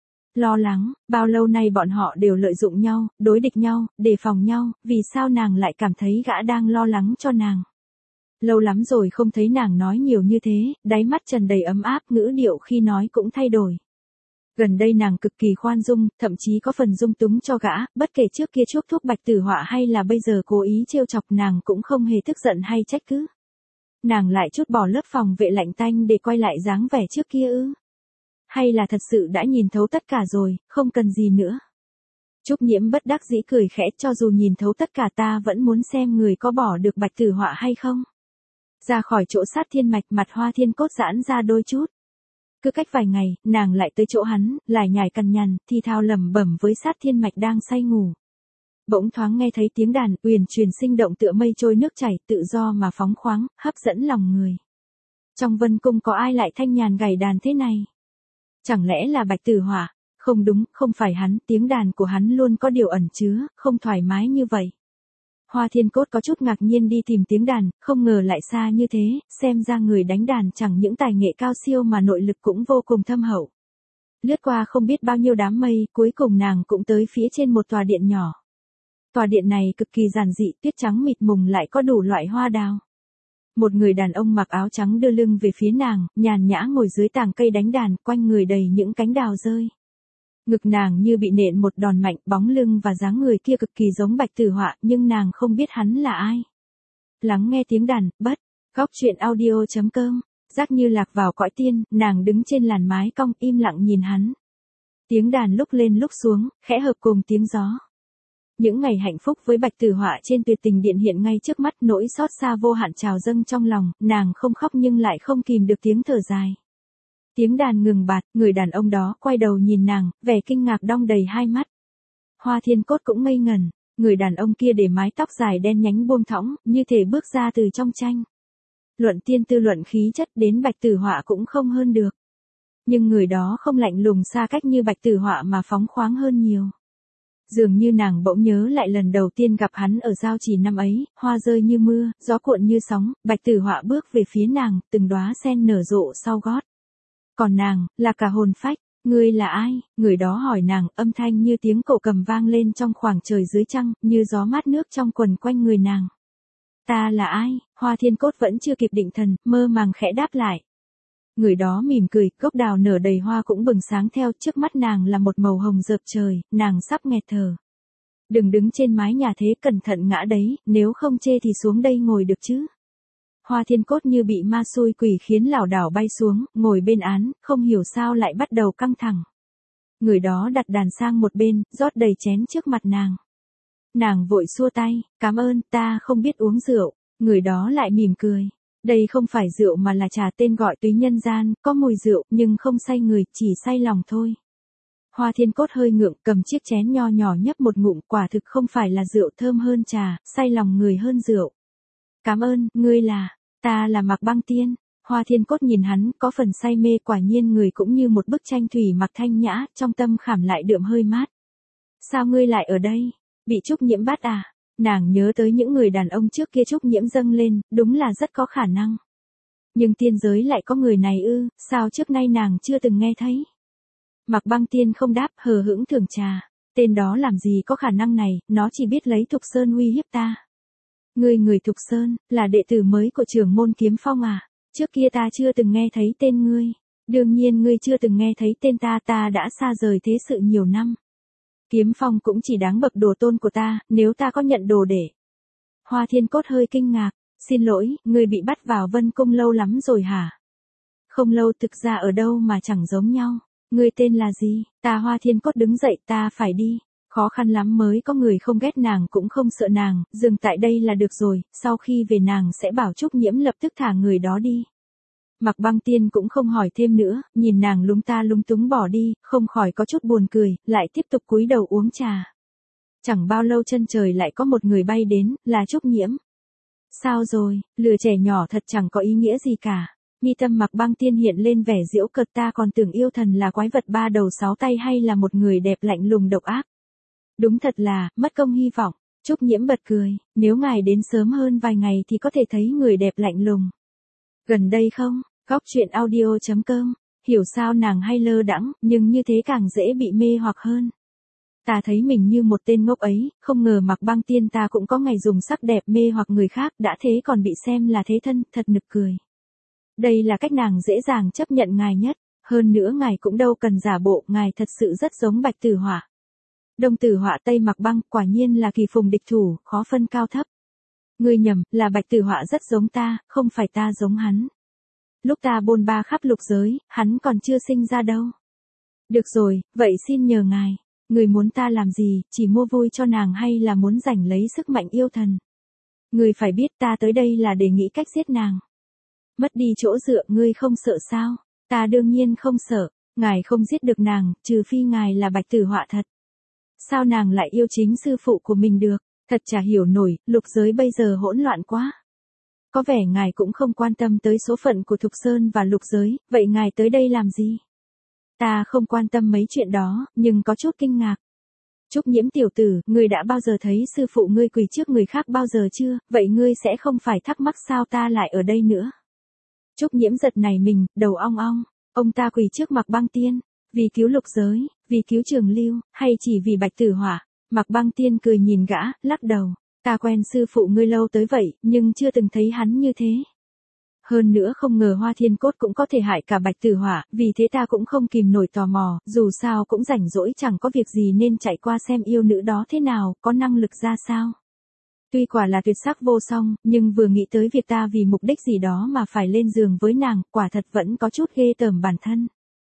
Lo lắng, bao lâu nay bọn họ đều lợi dụng nhau, đối địch nhau, đề phòng nhau, vì sao nàng lại cảm thấy gã đang lo lắng cho nàng. Lâu lắm rồi không thấy nàng nói nhiều như thế, đáy mắt tràn đầy ấm áp, ngữ điệu khi nói cũng thay đổi. Gần đây nàng cực kỳ khoan dung, thậm chí có phần dung túng cho gã, bất kể trước kia chuốc thuốc Bạch Tử Họa hay là bây giờ cố ý trêu chọc, nàng cũng không hề tức giận hay trách cứ. Nàng lại trút bỏ lớp phòng vệ lạnh tanh để quay lại dáng vẻ trước kia ư? Hay là thật sự đã nhìn thấu tất cả rồi, không cần gì nữa? Trúc Nhiễm bất đắc dĩ cười khẽ, cho dù nhìn thấu tất cả ta vẫn muốn xem người có bỏ được Bạch Tử Họa hay không. Ra khỏi chỗ Sát Thiên Mạch, mặt Hoa Thiên Cốt giãn ra đôi chút. Cứ cách vài ngày, nàng lại tới chỗ hắn, lải nhải cằn nhằn, thì thào lẩm bẩm với Sát Thiên Mạch đang say ngủ. Bỗng thoáng nghe thấy tiếng đàn, uyển chuyển sinh động tựa mây trôi nước chảy, tự do mà phóng khoáng, hấp dẫn lòng người. Trong Vân Cung có ai lại thanh nhàn gảy đàn thế này? Chẳng lẽ là Bạch Tử Họa? Không đúng, không phải hắn, tiếng đàn của hắn luôn có điều ẩn chứa, không thoải mái như vậy. Hoa Thiên Cốt có chút ngạc nhiên đi tìm tiếng đàn, không ngờ lại xa như thế, xem ra người đánh đàn chẳng những tài nghệ cao siêu mà nội lực cũng vô cùng thâm hậu. Lướt qua không biết bao nhiêu đám mây, cuối cùng nàng cũng tới phía trên một tòa điện nhỏ. Tòa điện này cực kỳ giản dị, tuyết trắng mịt mùng lại có đủ loại hoa đào. Một người đàn ông mặc áo trắng đưa lưng về phía nàng, nhàn nhã ngồi dưới tàng cây đánh đàn, quanh người đầy những cánh đào rơi. Ngực nàng như bị nện một đòn mạnh, bóng lưng và dáng người kia cực kỳ giống Bạch Tử Họa, nhưng nàng không biết hắn là ai. Lắng nghe tiếng đàn, bất, góc chuyện audio.com, giác như lạc vào cõi tiên, nàng đứng trên làn mái cong im lặng nhìn hắn. Tiếng đàn lúc lên lúc xuống, khẽ hợp cùng tiếng gió. Những ngày hạnh phúc với Bạch Tử Họa trên Tuyệt Tình Điện hiện ngay trước mắt, nỗi xót xa vô hạn trào dâng trong lòng, nàng không khóc nhưng lại không kìm được tiếng thở dài. Tiếng đàn ngừng bạt, người đàn ông đó quay đầu nhìn nàng, vẻ kinh ngạc đong đầy hai mắt. Hoa Thiên Cốt cũng ngây ngẩn, người đàn ông kia để mái tóc dài đen nhánh buông thõng, như thể bước ra từ trong tranh. Luận tiên tư luận khí chất đến Bạch Tử Họa cũng không hơn được. Nhưng người đó không lạnh lùng xa cách như Bạch Tử Họa mà phóng khoáng hơn nhiều. Dường như nàng bỗng nhớ lại lần đầu tiên gặp hắn ở Giao Trì năm ấy, hoa rơi như mưa, gió cuộn như sóng, Bạch Tử Họa bước về phía nàng, từng đóa sen nở rộ sau gót. Còn nàng, là cả hồn phách, ngươi là ai? Người đó hỏi nàng, âm thanh như tiếng cổ cầm vang lên trong khoảng trời dưới trăng, như gió mát nước trong quần quanh người nàng. Ta là ai? Hoa Thiên Cốt vẫn chưa kịp định thần, mơ màng khẽ đáp lại. Người đó mỉm cười, gốc đào nở đầy hoa cũng bừng sáng theo, trước mắt nàng là một màu hồng rợp trời, nàng sắp nghẹt thở. Đừng đứng trên mái nhà thế, cẩn thận ngã đấy, nếu không chê thì xuống đây ngồi được chứ. Hoa Thiên Cốt như bị ma xui quỷ khiến lảo đảo bay xuống, ngồi bên án, không hiểu sao lại bắt đầu căng thẳng. Người đó đặt đàn sang một bên, rót đầy chén trước mặt nàng. Nàng vội xua tay, cảm ơn, ta không biết uống rượu. Người đó lại mỉm cười. Đây không phải rượu mà là trà, tên gọi túy nhân gian, có mùi rượu, nhưng không say người, chỉ say lòng thôi. Hoa Thiên Cốt hơi ngượng, cầm chiếc chén nho nhỏ nhấp một ngụm, quả thực không phải là rượu thơm hơn trà, say lòng người hơn rượu. Cảm ơn, ngươi là, ta là Mạc Băng Tiên. Hoa Thiên Cốt nhìn hắn, có phần say mê, quả nhiên người cũng như một bức tranh thủy mặc thanh nhã, trong tâm khảm lại đượm hơi mát. Sao ngươi lại ở đây? Bị Trúc Nhiễm bắt à? Nàng nhớ tới những người đàn ông trước kia Trúc Nhiễm dâng lên, đúng là rất có khả năng. Nhưng tiên giới lại có người này ư, sao trước nay nàng chưa từng nghe thấy? Mạc Băng Tiên không đáp, hờ hững thưởng trà. Tên đó làm gì có khả năng này, nó chỉ biết lấy Thục Sơn uy hiếp ta. Ngươi người Thục Sơn, là đệ tử mới của trưởng môn Kiếm Phong à? Trước kia ta chưa từng nghe thấy tên ngươi. Đương nhiên ngươi chưa từng nghe thấy tên ta, ta đã xa rời thế sự nhiều năm. Kiếm Phong cũng chỉ đáng bậc đồ tôn của ta, nếu ta có nhận đồ để. Hoa Thiên Cốt hơi kinh ngạc, Xin lỗi, ngươi bị bắt vào Vân Cung lâu lắm rồi hả? Không lâu, thực ra ở đâu mà chẳng giống nhau. Ngươi tên là gì? Ta Hoa Thiên Cốt đứng dậy, ta phải đi. Khó khăn lắm mới có người không ghét nàng cũng không sợ nàng, dừng tại đây là được rồi, sau khi về nàng sẽ bảo Trúc Nhiễm lập tức thả người đó đi. Mạc Băng Tiên cũng không hỏi thêm nữa, nhìn nàng lúng ta lúng túng bỏ đi, không khỏi có chút buồn cười, lại tiếp tục cúi đầu uống trà. Chẳng bao lâu chân trời lại có một người bay đến, là Trúc Nhiễm. Sao rồi, lừa trẻ nhỏ thật chẳng có ý nghĩa gì cả. Mi tâm Mạc Băng Tiên hiện lên vẻ giễu cợt, ta còn tưởng yêu thần là quái vật ba đầu sáu tay hay là một người đẹp lạnh lùng độc ác. Đúng thật là, mất công hy vọng. Trúc Nhiễm bật cười, nếu ngài đến sớm hơn vài ngày thì có thể thấy người đẹp lạnh lùng. Gần đây không? Góc truyện audio.com, hiểu sao nàng hay lơ đãng, nhưng như thế càng dễ bị mê hoặc hơn. Ta thấy mình như một tên ngốc ấy, không ngờ Mạc Băng Tiên ta cũng có ngày dùng sắc đẹp mê hoặc người khác, đã thế còn bị xem là thế thân, thật nực cười. Đây là cách nàng dễ dàng chấp nhận ngài nhất, hơn nữa ngài cũng đâu cần giả bộ, ngài thật sự rất giống Bạch Tử Họa. Đông Tử Họa Tây Mạc Băng, quả nhiên là kỳ phùng địch thủ, khó phân cao thấp. Ngươi nhầm, là Bạch Tử Họa rất giống ta, không phải ta giống hắn. Lúc ta bôn ba khắp lục giới, hắn còn chưa sinh ra đâu. Được rồi, vậy xin nhờ ngài, người muốn ta làm gì, chỉ mua vui cho nàng hay là muốn giành lấy sức mạnh yêu thần? Người phải biết ta tới đây là để nghĩ cách giết nàng. Mất đi chỗ dựa, ngươi không sợ sao? Ta đương nhiên không sợ, ngài không giết được nàng, trừ phi ngài là Bạch Tử Họa thật. Sao nàng lại yêu chính sư phụ của mình được? Thật chả hiểu nổi, lục giới bây giờ hỗn loạn quá. Có vẻ ngài cũng không quan tâm tới số phận của Thục Sơn và lục giới, vậy ngài tới đây làm gì? Ta không quan tâm mấy chuyện đó, nhưng có chút kinh ngạc. Trúc Nhiễm tiểu tử, ngươi đã bao giờ thấy sư phụ ngươi quỳ trước người khác bao giờ chưa, vậy ngươi sẽ không phải thắc mắc sao ta lại ở đây nữa. Trúc Nhiễm giật nảy mình, đầu ong ong, ông ta quỳ trước Mạc Băng Tiên, vì cứu lục giới, vì cứu Trường Lưu, hay chỉ vì Bạch Tử Họa? Mạc Băng Tiên cười nhìn gã, lắc đầu, ta quen sư phụ ngươi lâu tới vậy, nhưng chưa từng thấy hắn như thế. Hơn nữa không ngờ Hoa Thiên Cốt cũng có thể hại cả Bạch Tử Họa, vì thế ta cũng không kìm nổi tò mò, dù sao cũng rảnh rỗi chẳng có việc gì nên chạy qua xem yêu nữ đó thế nào, có năng lực ra sao. Tuy quả là tuyệt sắc vô song, nhưng vừa nghĩ tới việc ta vì mục đích gì đó mà phải lên giường với nàng, quả thật vẫn có chút ghê tởm bản thân.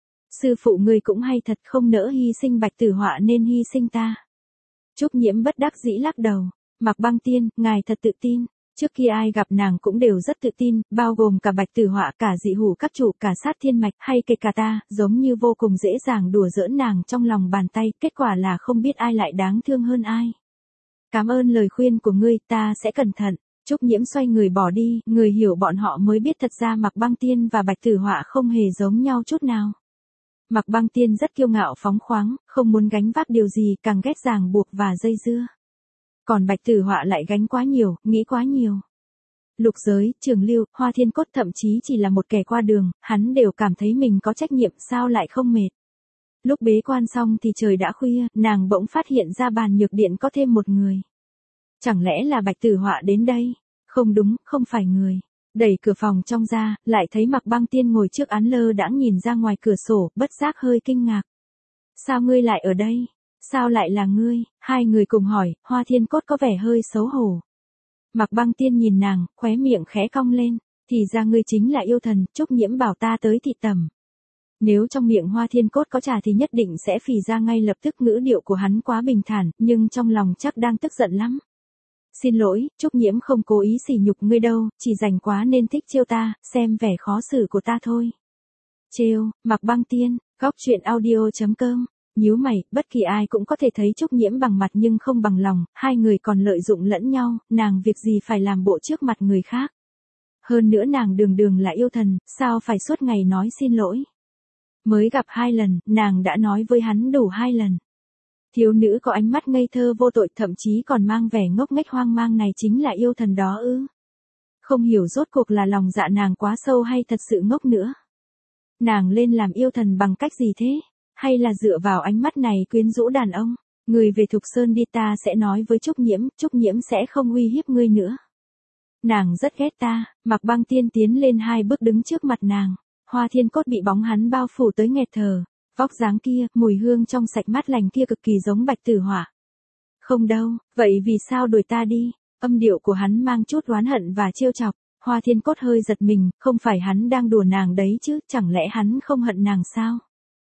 Sư phụ ngươi cũng hay thật, không nỡ hy sinh Bạch Tử Họa nên hy sinh ta. Trúc Nhiễm bất đắc dĩ lắc đầu, Mạc Băng Tiên, ngài thật tự tin. Trước khi ai gặp nàng cũng đều rất tự tin, bao gồm cả Bạch Tử Họa, cả Dị Hủ các chủ, cả Sát Thiên Mạch, hay kể cả ta, giống như vô cùng dễ dàng đùa giỡn nàng trong lòng bàn tay, kết quả là không biết ai lại đáng thương hơn ai. Cảm ơn lời khuyên của ngươi, ta sẽ cẩn thận. Trúc Nhiễm xoay người bỏ đi, người hiểu bọn họ mới biết thật ra Mạc Băng Tiên và Bạch Tử Họa không hề giống nhau chút nào. Mạc Băng Tiên rất kiêu ngạo phóng khoáng, không muốn gánh vác điều gì, càng ghét ràng buộc và dây dưa. Còn Bạch Tử Họa lại gánh quá nhiều, nghĩ quá nhiều. Lục giới, Trường Lưu, Hoa Thiên Cốt thậm chí chỉ là một kẻ qua đường, hắn đều cảm thấy mình có trách nhiệm, sao lại không mệt. Lúc bế quan xong thì trời đã khuya, nàng bỗng phát hiện ra bàn nhược điện có thêm một người. Chẳng lẽ là Bạch Tử Họa đến đây? Không đúng, không phải người. Đẩy cửa phòng trong ra, lại thấy Mạc Băng Tiên ngồi trước án lơ đãng nhìn ra ngoài cửa sổ, bất giác hơi kinh ngạc. Sao ngươi lại ở đây? Sao lại là ngươi? Hai người cùng hỏi, Hoa Thiên Cốt có vẻ hơi xấu hổ. Mạc Băng Tiên nhìn nàng, khóe miệng khẽ cong lên, thì ra ngươi chính là yêu thần, Trúc Nhiễm bảo ta tới thị tẩm. Nếu trong miệng Hoa Thiên Cốt có trà thì nhất định sẽ phì ra ngay lập tức, ngữ điệu của hắn quá bình thản, nhưng trong lòng chắc đang tức giận lắm. Xin lỗi, Trúc Nhiễm không cố ý sỉ nhục ngươi đâu, chỉ rảnh quá nên thích trêu ta, xem vẻ khó xử của ta thôi. Trêu, Mạc Băng Tiên, góc truyện audio.com. Nhíu mày, bất kỳ ai cũng có thể thấy Trúc Nhiễm bằng mặt nhưng không bằng lòng, hai người còn lợi dụng lẫn nhau, nàng việc gì phải làm bộ trước mặt người khác. Hơn nữa nàng đường đường là yêu thần, sao phải suốt ngày nói xin lỗi. Mới gặp 2 lần, nàng đã nói với hắn đủ 2 lần. Thiếu nữ có ánh mắt ngây thơ vô tội, thậm chí còn mang vẻ ngốc nghếch hoang mang này chính là yêu thần đó ư? Không hiểu rốt cuộc là lòng dạ nàng quá sâu hay thật sự ngốc nữa. Nàng lên làm yêu thần bằng cách gì thế? Hay là dựa vào ánh mắt này quyến rũ đàn ông? Người về Thục Sơn đi, ta sẽ nói với Trúc Nhiễm sẽ không uy hiếp ngươi nữa. Nàng rất ghét ta. Mạc Băng Tiên tiến lên 2 bước đứng trước mặt nàng. Hoa Thiên Cốt bị bóng hắn bao phủ tới nghẹt thở. Vóc dáng kia, mùi hương trong sạch mát lành kia cực kỳ giống Bạch Tử Họa. Không đâu, vậy vì sao đuổi ta đi? Âm điệu của hắn mang chút oán hận và trêu chọc. Hoa Thiên Cốt hơi giật mình, không phải hắn đang đùa nàng đấy chứ, chẳng lẽ hắn không hận nàng sao?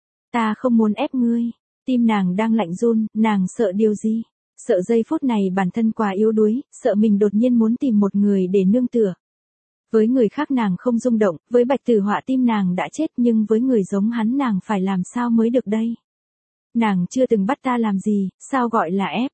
Ta không muốn ép ngươi. Tim nàng đang lạnh run, nàng sợ điều gì? Sợ giây phút này bản thân quá yếu đuối, sợ mình đột nhiên muốn tìm một người để nương tựa. Với người khác nàng không rung động, với Bạch Tử Họa tim nàng đã chết, nhưng với người giống hắn nàng phải làm sao mới được đây? Nàng chưa từng bắt ta làm gì, sao gọi là ép?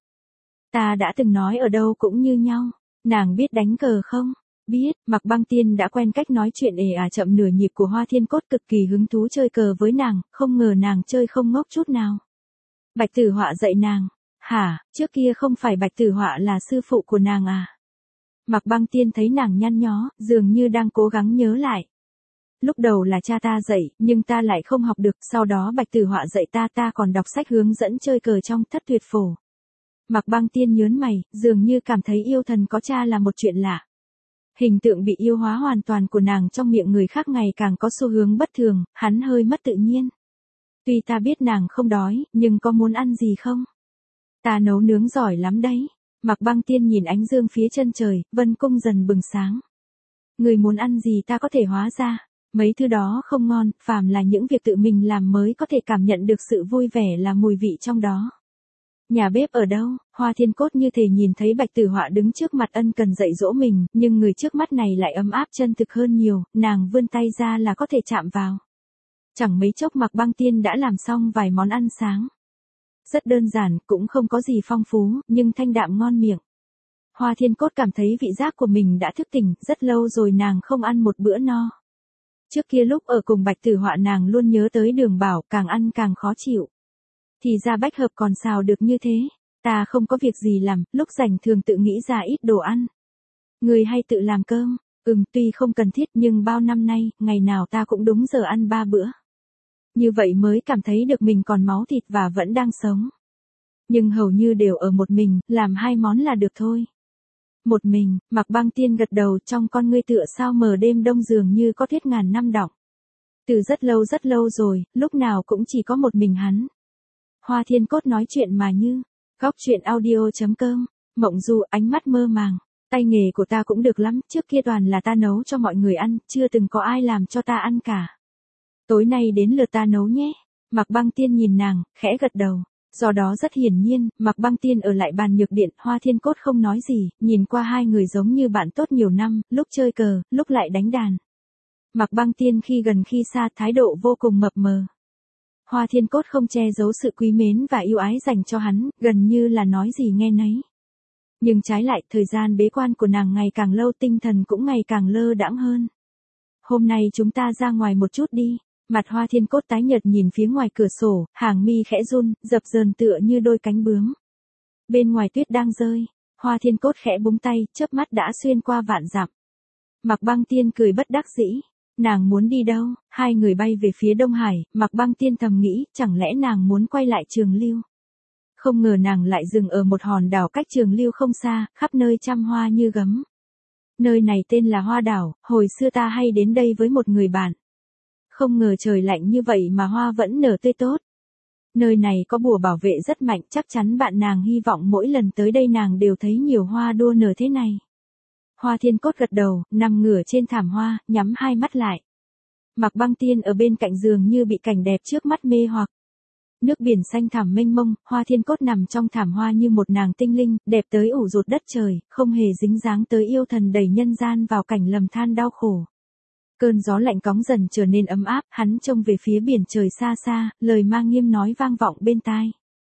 Ta đã từng nói ở đâu cũng như nhau. Nàng biết đánh cờ không? Biết. Mạc Băng Tiên đã quen cách nói chuyện chậm nửa nhịp của Hoa Thiên Cốt, cực kỳ hứng thú chơi cờ với nàng, không ngờ nàng chơi không ngốc chút nào. Bạch Tử Họa dạy nàng. Hả, trước kia không phải Bạch Tử Họa là sư phụ của nàng à? Mạc Băng Tiên thấy nàng nhăn nhó, dường như đang cố gắng nhớ lại. Lúc đầu là cha ta dạy, nhưng ta lại không học được, sau đó Bạch Tử Họa dạy ta còn đọc sách hướng dẫn chơi cờ trong Thất Tuyệt Phổ. Mạc Băng Tiên nhớn mày, dường như cảm thấy yêu thần có cha là một chuyện lạ. Hình tượng bị yêu hóa hoàn toàn của nàng trong miệng người khác ngày càng có xu hướng bất thường, hắn hơi mất tự nhiên. Tuy ta biết nàng không đói, nhưng có muốn ăn gì không? Ta nấu nướng giỏi lắm đấy. Mạc Băng Tiên nhìn ánh dương phía chân trời, vân cung dần bừng sáng. Người muốn ăn gì ta có thể hóa ra. Mấy thứ đó không ngon, phàm là những việc tự mình làm mới có thể cảm nhận được sự vui vẻ là mùi vị trong đó. Nhà bếp ở đâu? Hoa Thiên Cốt như thể nhìn thấy Bạch Tử Họa đứng trước mặt ân cần dạy dỗ mình, nhưng người trước mắt này lại ấm áp chân thực hơn nhiều, nàng vươn tay ra là có thể chạm vào. Chẳng mấy chốc Mạc Băng Tiên đã làm xong vài món ăn sáng. Rất đơn giản, cũng không có gì phong phú, nhưng thanh đạm ngon miệng. Hoa Thiên Cốt cảm thấy vị giác của mình đã thức tỉnh, rất lâu rồi nàng không ăn một bữa no. Trước kia lúc ở cùng Bạch Tử Họa nàng luôn nhớ tới Đường Bảo, càng ăn càng khó chịu. Thì ra bách hợp còn xào được như thế. Ta không có việc gì làm, lúc rảnh thường tự nghĩ ra ít đồ ăn. Người hay tự làm cơm. Tuy không cần thiết nhưng bao năm nay, ngày nào ta cũng đúng giờ ăn 3 bữa. Như vậy mới cảm thấy được mình còn máu thịt và vẫn đang sống. Nhưng hầu như đều ở một mình, làm 2 món là được thôi. Một mình, Mạc Băng Tiên gật đầu, trong con ngươi tựa sao mờ đêm đông dường như có thiết ngàn năm đọng. Từ rất lâu rồi, lúc nào cũng chỉ có một mình hắn. Hoa Thiên Cốt nói chuyện mà như. Góc truyện audio.com. Mộng Du ánh mắt mơ màng. Tay nghề của ta cũng được lắm, trước kia toàn là ta nấu cho mọi người ăn, chưa từng có ai làm cho ta ăn cả. Tối nay đến lượt ta nấu nhé. Mạc Băng Tiên nhìn nàng, khẽ gật đầu. Do đó rất hiển nhiên, Mạc Băng Tiên ở lại bàn nhược điện, Hoa Thiên Cốt không nói gì, nhìn qua hai người giống như bạn tốt nhiều năm, lúc chơi cờ, lúc lại đánh đàn. Mạc Băng Tiên khi gần khi xa, thái độ vô cùng mập mờ. Hoa Thiên Cốt không che giấu sự quý mến và yêu ái dành cho hắn, gần như là nói gì nghe nấy. Nhưng trái lại, thời gian bế quan của nàng ngày càng lâu, tinh thần cũng ngày càng lơ đãng hơn. Hôm nay chúng ta ra ngoài một chút đi. Mặt Hoa Thiên Cốt tái nhợt nhìn phía ngoài cửa sổ, hàng mi khẽ run, dập dờn tựa như đôi cánh bướm. Bên ngoài tuyết đang rơi, Hoa Thiên Cốt khẽ búng tay, chớp mắt đã xuyên qua vạn dặm. Mạc Băng Tiên cười bất đắc dĩ. Nàng muốn đi đâu? Hai người bay về phía Đông Hải, Mạc Băng Tiên thầm nghĩ, chẳng lẽ nàng muốn quay lại Trường Lưu? Không ngờ nàng lại dừng ở một hòn đảo cách Trường Lưu không xa, khắp nơi trăm hoa như gấm. Nơi này tên là Hoa Đảo, hồi xưa ta hay đến đây với một người bạn. Không ngờ trời lạnh như vậy mà hoa vẫn nở tươi tốt. Nơi này có bùa bảo vệ rất mạnh, chắc chắn bạn nàng hy vọng mỗi lần tới đây nàng đều thấy nhiều hoa đua nở thế này. Hoa Thiên Cốt gật đầu, nằm ngửa trên thảm hoa, nhắm hai mắt lại. Mạc Băng Tiên ở bên cạnh giường như bị cảnh đẹp trước mắt mê hoặc. Nước biển xanh thẳm mênh mông, Hoa Thiên Cốt nằm trong thảm hoa như một nàng tinh linh, đẹp tới ủ rột đất trời, không hề dính dáng tới yêu thần đẩy nhân gian vào cảnh lầm than đau khổ. Cơn gió lạnh cóng dần trở nên ấm áp, hắn trông về phía biển trời xa xa, lời ma nghiêm nói vang vọng bên tai.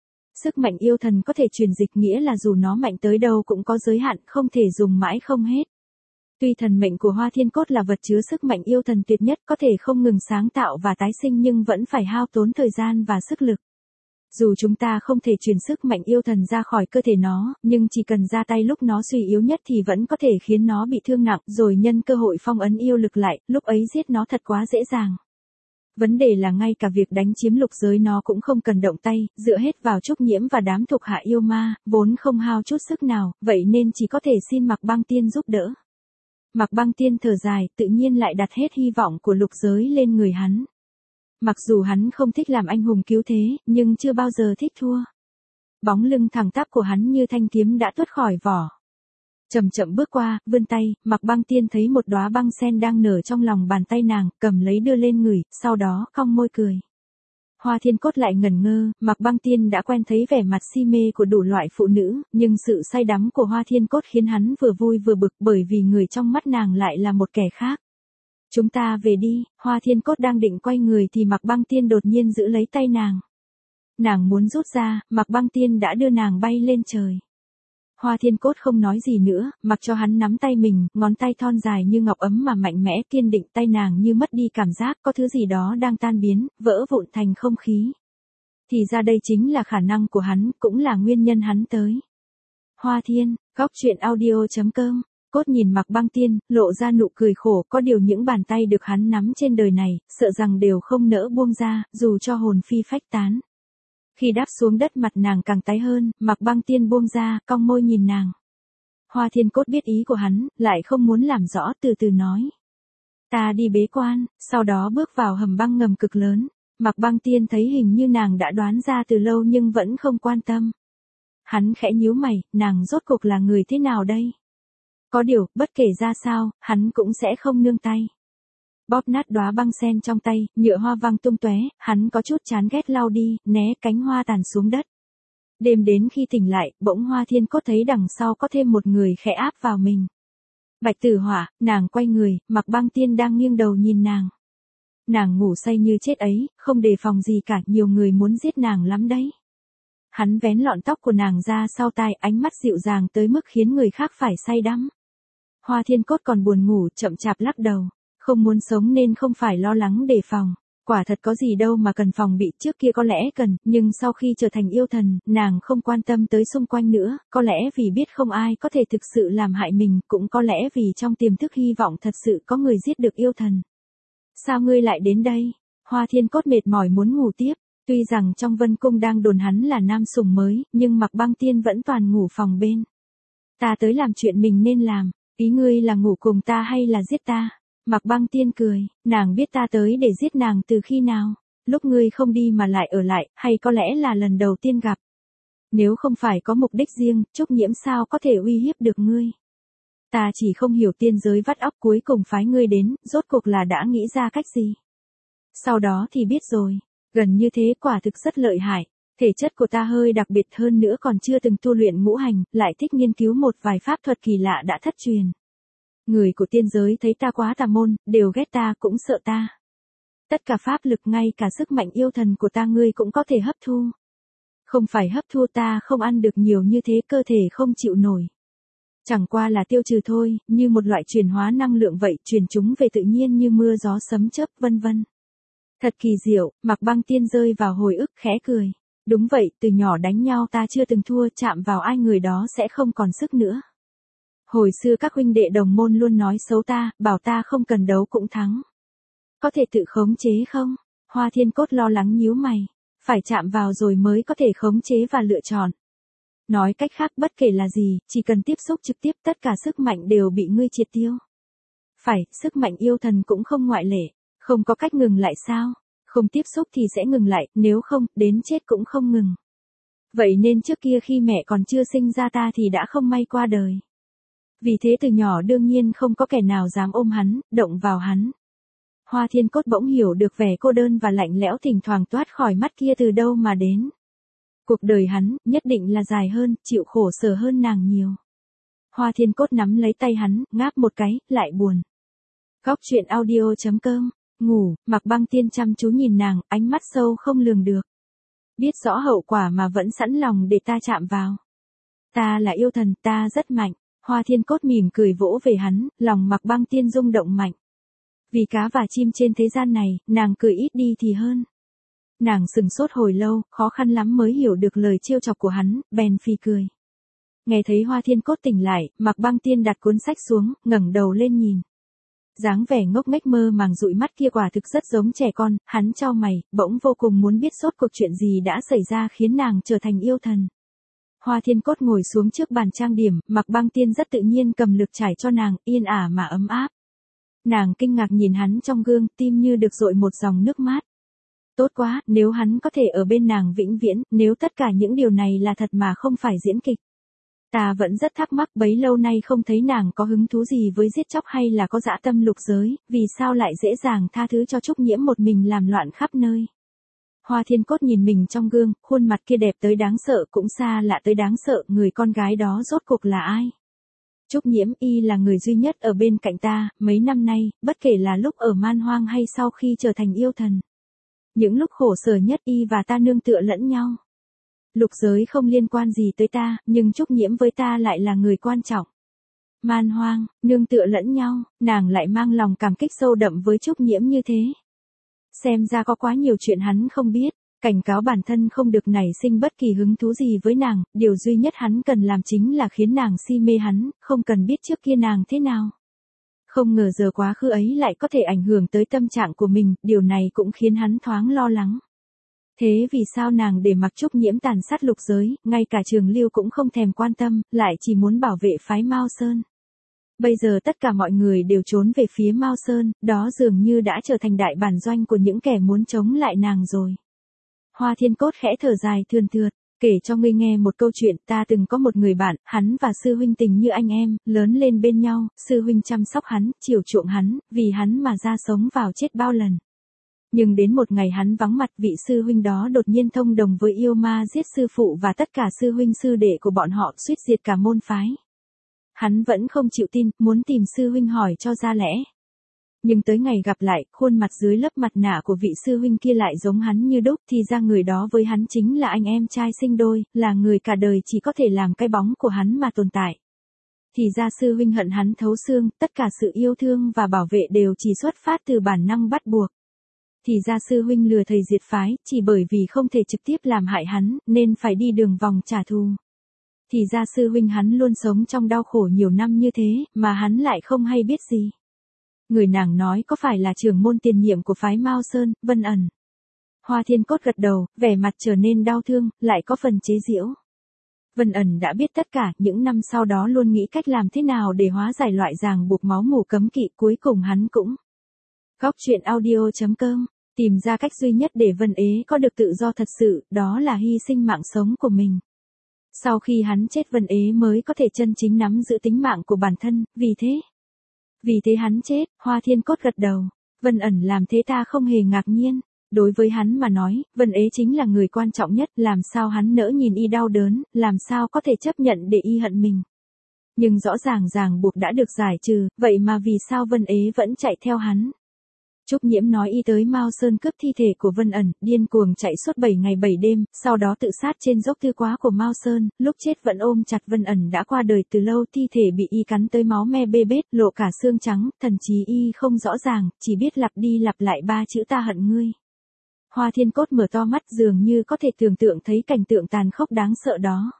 Sức mạnh yêu thần có thể truyền dịch, nghĩa là dù nó mạnh tới đâu cũng có giới hạn, không thể dùng mãi không hết. Tuy thần mệnh của Hoa Thiên Cốt là vật chứa sức mạnh yêu thần tuyệt nhất, có thể không ngừng sáng tạo và tái sinh, nhưng vẫn phải hao tốn thời gian và sức lực. Dù chúng ta không thể truyền sức mạnh yêu thần ra khỏi cơ thể nó, nhưng chỉ cần ra tay lúc nó suy yếu nhất thì vẫn có thể khiến nó bị thương nặng, rồi nhân cơ hội phong ấn yêu lực lại, lúc ấy giết nó thật quá dễ dàng. Vấn đề là ngay cả việc đánh chiếm lục giới nó cũng không cần động tay, dựa hết vào Trúc Nhiễm và đám thuộc hạ yêu ma, vốn không hao chút sức nào, vậy nên chỉ có thể xin Mạc Băng Tiên giúp đỡ. Mạc Băng Tiên thở dài, tự nhiên lại đặt hết hy vọng của lục giới lên người hắn. Mặc dù hắn không thích làm anh hùng cứu thế, nhưng chưa bao giờ thích thua. Bóng lưng thẳng tắp của hắn như thanh kiếm đã tuốt khỏi vỏ. Chậm chậm bước qua, vươn tay, Mạc Băng Tiên thấy một đóa băng sen đang nở trong lòng bàn tay nàng, cầm lấy đưa lên ngửi, sau đó cong môi cười. Hoa Thiên Cốt lại ngẩn ngơ, Mạc Băng Tiên đã quen thấy vẻ mặt si mê của đủ loại phụ nữ, nhưng sự say đắm của Hoa Thiên Cốt khiến hắn vừa vui vừa bực bởi vì người trong mắt nàng lại là một kẻ khác. Chúng ta về đi, Hoa Thiên Cốt đang định quay người thì Mạc Băng Tiên đột nhiên giữ lấy tay nàng. Nàng muốn rút ra, Mạc Băng Tiên đã đưa nàng bay lên trời. Hoa Thiên Cốt không nói gì nữa, mặc cho hắn nắm tay mình, ngón tay thon dài như ngọc ấm mà mạnh mẽ kiên định, tay nàng như mất đi cảm giác, có thứ gì đó đang tan biến, vỡ vụn thành không khí. Thì ra đây chính là khả năng của hắn, cũng là nguyên nhân hắn tới. Hoa Thiên, góc truyện audio.com. Cốt nhìn Mạc Băng Tiên, lộ ra nụ cười khổ, có điều những bàn tay được hắn nắm trên đời này, sợ rằng đều không nỡ buông ra, dù cho hồn phi phách tán. Khi đáp xuống đất mặt nàng càng tái hơn, Mạc Băng Tiên buông ra, cong môi nhìn nàng. Hoa Thiên Cốt biết ý của hắn, lại không muốn làm rõ, từ từ nói. Ta đi bế quan, sau đó bước vào hầm băng ngầm cực lớn. Mạc Băng Tiên thấy hình như nàng đã đoán ra từ lâu nhưng vẫn không quan tâm. Hắn khẽ nhíu mày, nàng rốt cuộc là người thế nào đây? Có điều, bất kể ra sao, hắn cũng sẽ không nương tay. Bóp nát đóa băng sen trong tay, nhựa hoa văng tung tóe, hắn có chút chán ghét lau đi, né cánh hoa tàn xuống đất. Đêm đến khi tỉnh lại, bỗng Hoa Thiên Cốt thấy đằng sau có thêm một người khẽ áp vào mình. Bạch Tử Hỏa, nàng quay người, Mạc Băng Tiên đang nghiêng đầu nhìn nàng. Nàng ngủ say như chết ấy, không đề phòng gì cả, nhiều người muốn giết nàng lắm đấy. Hắn vén lọn tóc của nàng ra sau tai, ánh mắt dịu dàng tới mức khiến người khác phải say đắm. Hoa Thiên Cốt còn buồn ngủ, chậm chạp lắc đầu. Không muốn sống nên không phải lo lắng đề phòng. Quả thật có gì đâu mà cần phòng bị, trước kia có lẽ cần, nhưng sau khi trở thành yêu thần, nàng không quan tâm tới xung quanh nữa, có lẽ vì biết không ai có thể thực sự làm hại mình, cũng có lẽ vì trong tiềm thức hy vọng thật sự có người giết được yêu thần. Sao ngươi lại đến đây? Hoa Thiên Cốt mệt mỏi muốn ngủ tiếp, tuy rằng trong Vân Cung đang đồn hắn là nam sủng mới, nhưng Mạc Băng Tiên vẫn toàn ngủ phòng bên. Ta tới làm chuyện mình nên làm, ý ngươi là ngủ cùng ta hay là giết ta? Mạc Băng Tiên cười, nàng biết ta tới để giết nàng từ khi nào? Lúc ngươi không đi mà lại ở lại, hay có lẽ là lần đầu tiên gặp? Nếu không phải có mục đích riêng, Trúc Nhiễm sao có thể uy hiếp được ngươi? Ta chỉ không hiểu tiên giới vắt óc cuối cùng phái ngươi đến, rốt cuộc là đã nghĩ ra cách gì? Sau đó thì biết rồi, gần như thế quả thực rất lợi hại. Thể chất của ta hơi đặc biệt hơn nữa còn chưa từng tu luyện ngũ hành, lại thích nghiên cứu một vài pháp thuật kỳ lạ đã thất truyền. Người của tiên giới thấy ta quá tà môn, đều ghét ta cũng sợ ta. Tất cả pháp lực ngay cả sức mạnh yêu thần của ta ngươi cũng có thể hấp thu. Không phải hấp thu ta không ăn được nhiều như thế cơ thể không chịu nổi. Chẳng qua là tiêu trừ thôi, như một loại chuyển hóa năng lượng vậy, truyền chúng về tự nhiên như mưa gió sấm chớp vân vân. Thật kỳ diệu, Mạc Băng Tiên rơi vào hồi ức khẽ cười. Đúng vậy, từ nhỏ đánh nhau ta chưa từng thua, chạm vào ai người đó sẽ không còn sức nữa. Hồi xưa các huynh đệ đồng môn luôn nói xấu ta, bảo ta không cần đấu cũng thắng. Có thể tự khống chế không? Hoa Thiên Cốt lo lắng nhíu mày. Phải chạm vào rồi mới có thể khống chế và lựa chọn. Nói cách khác bất kể là gì, chỉ cần tiếp xúc trực tiếp tất cả sức mạnh đều bị ngươi triệt tiêu. Phải, sức mạnh yêu thần cũng không ngoại lệ. Không có cách ngừng lại sao? Không tiếp xúc thì sẽ ngừng lại, nếu không, đến chết cũng không ngừng. Vậy nên trước kia khi mẹ còn chưa sinh ra ta thì đã không may qua đời. Vì thế từ nhỏ đương nhiên không có kẻ nào dám ôm hắn, động vào hắn. Hoa Thiên Cốt bỗng hiểu được vẻ cô đơn và lạnh lẽo thỉnh thoảng toát khỏi mắt kia từ đâu mà đến. Cuộc đời hắn, nhất định là dài hơn, chịu khổ sở hơn nàng nhiều. Hoa Thiên Cốt nắm lấy tay hắn, ngáp một cái, lại buồn. Góc truyện audio.com. Ngủ, Mạc Băng Tiên chăm chú nhìn nàng, ánh mắt sâu không lường được. Biết rõ hậu quả mà vẫn sẵn lòng để ta chạm vào. Ta là yêu thần, ta rất mạnh. Hoa Thiên Cốt mỉm cười vỗ về hắn, lòng Mạc Băng Tiên rung động mạnh. Vì cá và chim trên thế gian này, nàng cười ít đi thì hơn. Nàng sừng sốt hồi lâu, khó khăn lắm mới hiểu được lời trêu chọc của hắn, bèn phì cười. Nghe thấy Hoa Thiên Cốt tỉnh lại, Mạc Băng Tiên đặt cuốn sách xuống, ngẩng đầu lên nhìn. Dáng vẻ ngốc nghếch mơ màng dụi mắt kia quả thực rất giống trẻ con, hắn chau mày, bỗng vô cùng muốn biết rốt cuộc chuyện gì đã xảy ra khiến nàng trở thành yêu thần. Hoa Thiên Cốt ngồi xuống trước bàn trang điểm, Mạc Băng Tiên rất tự nhiên cầm lược trải cho nàng, yên ả mà ấm áp. Nàng kinh ngạc nhìn hắn trong gương, tim như được dội một dòng nước mát. Tốt quá, nếu hắn có thể ở bên nàng vĩnh viễn, nếu tất cả những điều này là thật mà không phải diễn kịch. Ta vẫn rất thắc mắc bấy lâu nay không thấy nàng có hứng thú gì với giết chóc hay là có dã tâm lục giới, vì sao lại dễ dàng tha thứ cho Trúc Nhiễm một mình làm loạn khắp nơi. Hoa Thiên Cốt nhìn mình trong gương, khuôn mặt kia đẹp tới đáng sợ cũng xa lạ tới đáng sợ, người con gái đó rốt cuộc là ai? Trúc Nhiễm y là người duy nhất ở bên cạnh ta, mấy năm nay, bất kể là lúc ở man hoang hay sau khi trở thành yêu thần. Những lúc khổ sở nhất y và ta nương tựa lẫn nhau. Lục giới không liên quan gì tới ta, nhưng Trúc Nhiễm với ta lại là người quan trọng. Man hoang, nương tựa lẫn nhau, nàng lại mang lòng cảm kích sâu đậm với Trúc Nhiễm như thế. Xem ra có quá nhiều chuyện hắn không biết, cảnh cáo bản thân không được nảy sinh bất kỳ hứng thú gì với nàng, điều duy nhất hắn cần làm chính là khiến nàng si mê hắn, không cần biết trước kia nàng thế nào. Không ngờ giờ quá khứ ấy lại có thể ảnh hưởng tới tâm trạng của mình, điều này cũng khiến hắn thoáng lo lắng. Thế vì sao nàng để mặc Trúc Nhiễm tàn sát lục giới, ngay cả Trường Lưu cũng không thèm quan tâm, lại chỉ muốn bảo vệ phái Mao Sơn. Bây giờ tất cả mọi người đều trốn về phía Mao Sơn, đó dường như đã trở thành đại bản doanh của những kẻ muốn chống lại nàng rồi. Hoa Thiên Cốt khẽ thở dài thườn thượt, kể cho ngươi nghe một câu chuyện, ta từng có một người bạn, hắn và sư huynh tình như anh em, lớn lên bên nhau, sư huynh chăm sóc hắn, chiều chuộng hắn, vì hắn mà ra sống vào chết bao lần. Nhưng đến một ngày hắn vắng mặt, vị sư huynh đó đột nhiên thông đồng với yêu ma giết sư phụ và tất cả sư huynh sư đệ của bọn họ, suýt diệt cả môn phái. Hắn vẫn không chịu tin, muốn tìm sư huynh hỏi cho ra lẽ. Nhưng tới ngày gặp lại, khuôn mặt dưới lớp mặt nạ của vị sư huynh kia lại giống hắn như đúc, thì ra người đó với hắn chính là anh em trai sinh đôi, là người cả đời chỉ có thể làm cái bóng của hắn mà tồn tại. Thì ra sư huynh hận hắn thấu xương, tất cả sự yêu thương và bảo vệ đều chỉ xuất phát từ bản năng bắt buộc. Thì ra sư huynh lừa thầy diệt phái, chỉ bởi vì không thể trực tiếp làm hại hắn, nên phải đi đường vòng trả thù. Thì ra sư huynh hắn luôn sống trong đau khổ nhiều năm như thế, mà hắn lại không hay biết gì. Người nàng nói có phải là trưởng môn tiền nhiệm của phái Mao Sơn, Vân Ẩn. Hoa Thiên Cốt gật đầu, vẻ mặt trở nên đau thương, lại có phần chế giễu. Vân Ẩn đã biết tất cả, những năm sau đó luôn nghĩ cách làm thế nào để hóa giải loại ràng buộc máu mủ cấm kỵ, cuối cùng hắn cũng. Góc truyện audio.com, tìm ra cách duy nhất để Vân Ế có được tự do thật sự, đó là hy sinh mạng sống của mình. Sau khi hắn chết Vân Ế mới có thể chân chính nắm giữ tính mạng của bản thân, vì thế hắn chết. Hoa Thiên Cốt gật đầu, Vân Ẩn làm thế ta không hề ngạc nhiên. Đối với hắn mà nói, Vân Ế chính là người quan trọng nhất, làm sao hắn nỡ nhìn y đau đớn, làm sao có thể chấp nhận để y hận mình. Nhưng rõ ràng ràng buộc đã được giải trừ, vậy mà vì sao Vân Ế vẫn chạy theo hắn? Trúc Nhiễm nói y tới Mao Sơn cướp thi thể của Vân Ẩn, điên cuồng chạy suốt 7 ngày 7 đêm, sau đó tự sát trên dốc Tư Quá của Mao Sơn, lúc chết vẫn ôm chặt Vân Ẩn đã qua đời từ lâu, thi thể bị y cắn tới máu me bê bết, lộ cả xương trắng, thần chí y không rõ ràng, chỉ biết lặp đi lặp lại 3 chữ ta hận ngươi. Hoa Thiên Cốt mở to mắt dường như có thể tưởng tượng thấy cảnh tượng tàn khốc đáng sợ đó.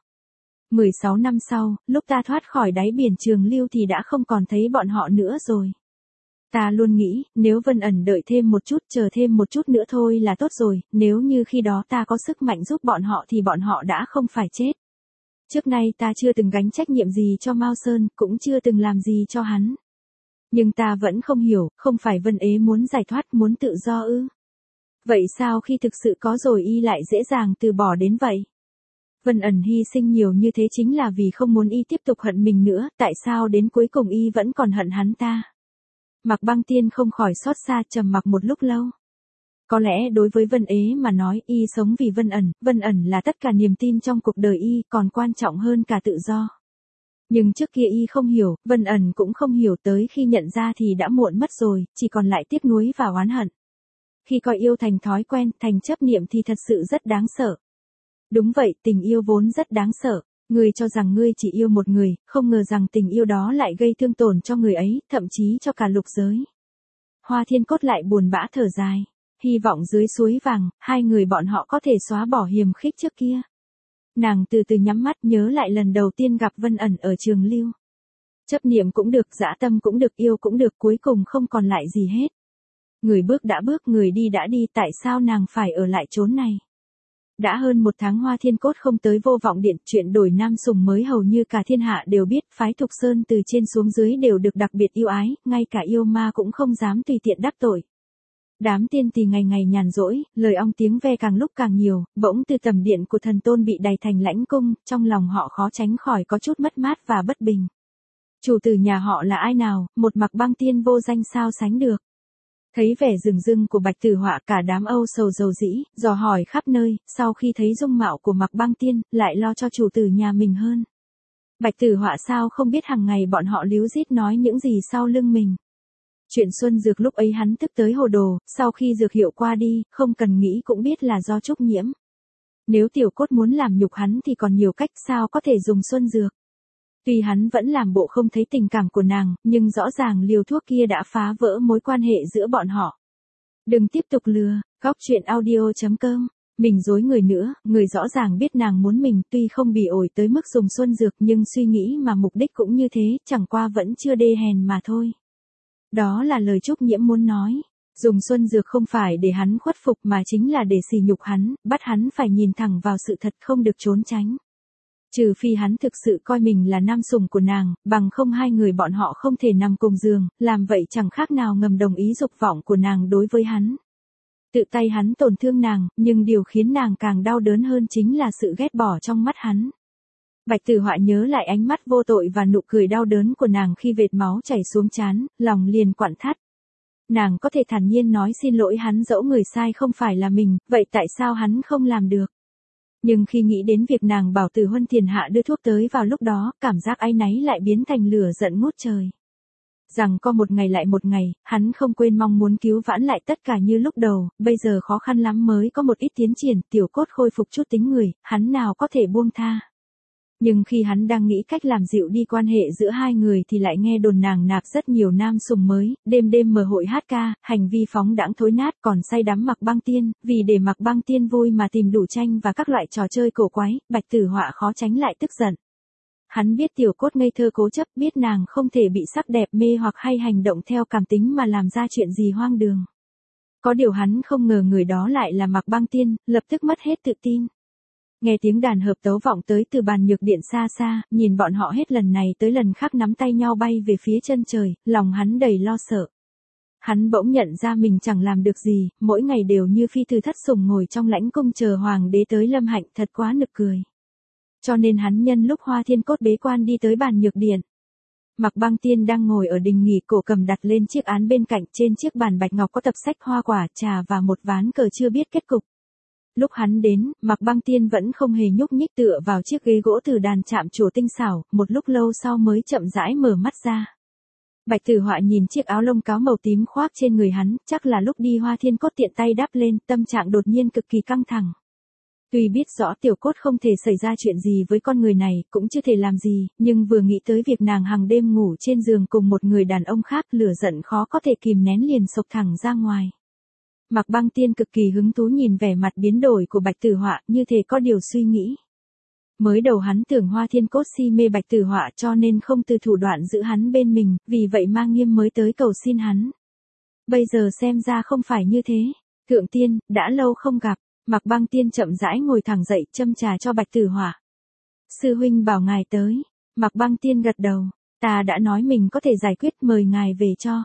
16 năm sau, lúc ta thoát khỏi đáy biển Trường Lưu thì đã không còn thấy bọn họ nữa rồi. Ta luôn nghĩ, nếu Vân Ẩn đợi thêm một chút, chờ thêm một chút nữa thôi là tốt rồi, nếu như khi đó ta có sức mạnh giúp bọn họ thì bọn họ đã không phải chết. Trước nay ta chưa từng gánh trách nhiệm gì cho Mao Sơn, cũng chưa từng làm gì cho hắn. Nhưng ta vẫn không hiểu, không phải Vân Ế muốn giải thoát, muốn tự do ư? Vậy sao khi thực sự có rồi y lại dễ dàng từ bỏ đến vậy? Vân Ẩn hy sinh nhiều như thế chính là vì không muốn y tiếp tục hận mình nữa, tại sao đến cuối cùng y vẫn còn hận hắn ta? Mạc Băng Tiên không khỏi xót xa, trầm mặc một lúc lâu. Có lẽ đối với Vân Ế mà nói, y sống vì Vân Ẩn là tất cả niềm tin trong cuộc đời y, còn quan trọng hơn cả tự do. Nhưng trước kia y không hiểu, Vân Ẩn cũng không hiểu, tới khi nhận ra thì đã muộn mất rồi, chỉ còn lại tiếc nuối và oán hận. Khi coi yêu thành thói quen, thành chấp niệm thì thật sự rất đáng sợ. Đúng vậy, tình yêu vốn rất đáng sợ. Ngươi cho rằng ngươi chỉ yêu một người, không ngờ rằng tình yêu đó lại gây thương tổn cho người ấy, thậm chí cho cả lục giới. Hoa Thiên Cốt lại buồn bã thở dài. Hy vọng dưới suối vàng, hai người bọn họ có thể xóa bỏ hiềm khích trước kia. Nàng từ từ nhắm mắt nhớ lại lần đầu tiên gặp Vân Ẩn ở Trường Lưu. Chấp niệm cũng được, dã tâm cũng được, yêu cũng được, cuối cùng không còn lại gì hết. Người bước đã bước, người đi đã đi, tại sao nàng phải ở lại chốn này? Đã hơn một tháng Hoa Thiên Cốt không tới Vô Vọng Điện, chuyện đổi nam sùng mới hầu như cả thiên hạ đều biết, phái Thục Sơn từ trên xuống dưới đều được đặc biệt yêu ái, ngay cả yêu ma cũng không dám tùy tiện đắc tội. Đám tiên tỳ ngày ngày nhàn rỗi, lời ong tiếng ve càng lúc càng nhiều, bỗng từ tầm điện của thần tôn bị đày thành lãnh cung, trong lòng họ khó tránh khỏi có chút mất mát và bất bình. Chủ tử nhà họ là ai nào, một Mặc Băng Tiên vô danh sao sánh được. Thấy vẻ rừng rưng của Bạch Tử Họa, cả đám âu sầu dầu dĩ, dò hỏi khắp nơi, sau khi thấy dung mạo của Mặc Băng Tiên, lại lo cho chủ tử nhà mình hơn. Bạch Tử Họa sao không biết hàng ngày bọn họ líu rít nói những gì sau lưng mình. Chuyện Xuân Dược lúc ấy hắn tức tới hồ đồ, sau khi dược hiệu qua đi, không cần nghĩ cũng biết là do Trúc Nhiễm. Nếu Tiểu Cốt muốn làm nhục hắn thì còn nhiều cách, sao có thể dùng Xuân Dược. Tuy hắn vẫn làm bộ không thấy tình cảm của nàng, nhưng rõ ràng liều thuốc kia đã phá vỡ mối quan hệ giữa bọn họ. Đừng tiếp tục lừa, góc chuyện audio.com. Mình dối người nữa, người rõ ràng biết nàng muốn mình, tuy không bị ổi tới mức dùng Xuân Dược nhưng suy nghĩ mà mục đích cũng như thế, chẳng qua vẫn chưa đê hèn mà thôi. Đó là lời Trúc Nhiễm muốn nói. Dùng Xuân Dược không phải để hắn khuất phục mà chính là để sỉ nhục hắn, bắt hắn phải nhìn thẳng vào sự thật, không được trốn tránh. Trừ phi hắn thực sự coi mình là nam sủng của nàng, bằng không hai người bọn họ không thể nằm cùng giường, làm vậy chẳng khác nào ngầm đồng ý dục vọng của nàng đối với hắn. Tự tay hắn tổn thương nàng, nhưng điều khiến nàng càng đau đớn hơn chính là sự ghét bỏ trong mắt hắn. Bạch Tử Họa nhớ lại ánh mắt vô tội và nụ cười đau đớn của nàng khi vệt máu chảy xuống trán, lòng liền quặn thắt. Nàng có thể thản nhiên nói xin lỗi hắn dẫu người sai không phải là mình, vậy tại sao hắn không làm được? Nhưng khi nghĩ đến việc nàng bảo Từ Huân Thiền Hạ đưa thuốc tới vào lúc đó, cảm giác áy náy lại biến thành lửa giận ngút trời. Rằng có một ngày lại một ngày, hắn không quên mong muốn cứu vãn lại tất cả như lúc đầu, bây giờ khó khăn lắm mới có một ít tiến triển, Tiểu Cốt khôi phục chút tính người, hắn nào có thể buông tha. Nhưng khi hắn đang nghĩ cách làm dịu đi quan hệ giữa hai người thì lại nghe đồn nàng nạp rất nhiều nam sùng mới, đêm đêm mở hội hát ca, hành vi phóng đãng thối nát, còn say đắm Mặc Băng Tiên, vì để Mặc Băng Tiên vui mà tìm đủ tranh và các loại trò chơi cổ quái, Bạch Tử Họa khó tránh lại tức giận. Hắn biết Tiểu Cốt ngây thơ cố chấp, biết nàng không thể bị sắc đẹp mê hoặc hay hành động theo cảm tính mà làm ra chuyện gì hoang đường. Có điều hắn không ngờ người đó lại là Mặc Băng Tiên, lập tức mất hết tự tin. Nghe tiếng đàn hợp tấu vọng tới từ bàn nhược điện xa xa, nhìn bọn họ hết lần này tới lần khác nắm tay nhau bay về phía chân trời, lòng hắn đầy lo sợ. Hắn bỗng nhận ra mình chẳng làm được gì, mỗi ngày đều như phi từ thất sủng ngồi trong lãnh cung chờ hoàng đế tới lâm hạnh, thật quá nực cười. Cho nên hắn nhân lúc Hoa Thiên Cốt bế quan đi tới bàn nhược điện. Mặc Băng Tiên đang ngồi ở đình nghỉ, cổ cầm đặt lên chiếc án bên cạnh, trên chiếc bàn bạch ngọc có tập sách hoa quả, trà và một ván cờ chưa biết kết cục. Lúc hắn đến, Mặc Băng Tiên vẫn không hề nhúc nhích tựa vào chiếc ghế gỗ từ đàn chạm trổ tinh xảo, một lúc lâu sau mới chậm rãi mở mắt ra. Bạch Tử Họa nhìn chiếc áo lông cáo màu tím khoác trên người hắn, chắc là lúc đi Hoa Thiên Cốt tiện tay đắp lên, tâm trạng đột nhiên cực kỳ căng thẳng. Tuy biết rõ Tiểu Cốt không thể xảy ra chuyện gì với con người này, cũng chưa thể làm gì, nhưng vừa nghĩ tới việc nàng hàng đêm ngủ trên giường cùng một người đàn ông khác, lửa giận khó có thể kìm nén liền xộc thẳng ra ngoài. Mặc Băng Tiên cực kỳ hứng thú nhìn vẻ mặt biến đổi của Bạch Tử Họa, như thể có điều suy nghĩ. Mới đầu hắn tưởng Hoa Thiên Cốt si mê Bạch Tử Họa cho nên không từ thủ đoạn giữ hắn bên mình, vì vậy Ma Nghiêm mới tới cầu xin hắn. Bây giờ xem ra không phải như thế. Thượng tiên, đã lâu không gặp. Mặc Băng Tiên chậm rãi ngồi thẳng dậy, châm trà cho Bạch Tử Họa. Sư huynh bảo ngài tới. Mặc Băng Tiên gật đầu. Ta đã nói mình có thể giải quyết, mời ngài về cho.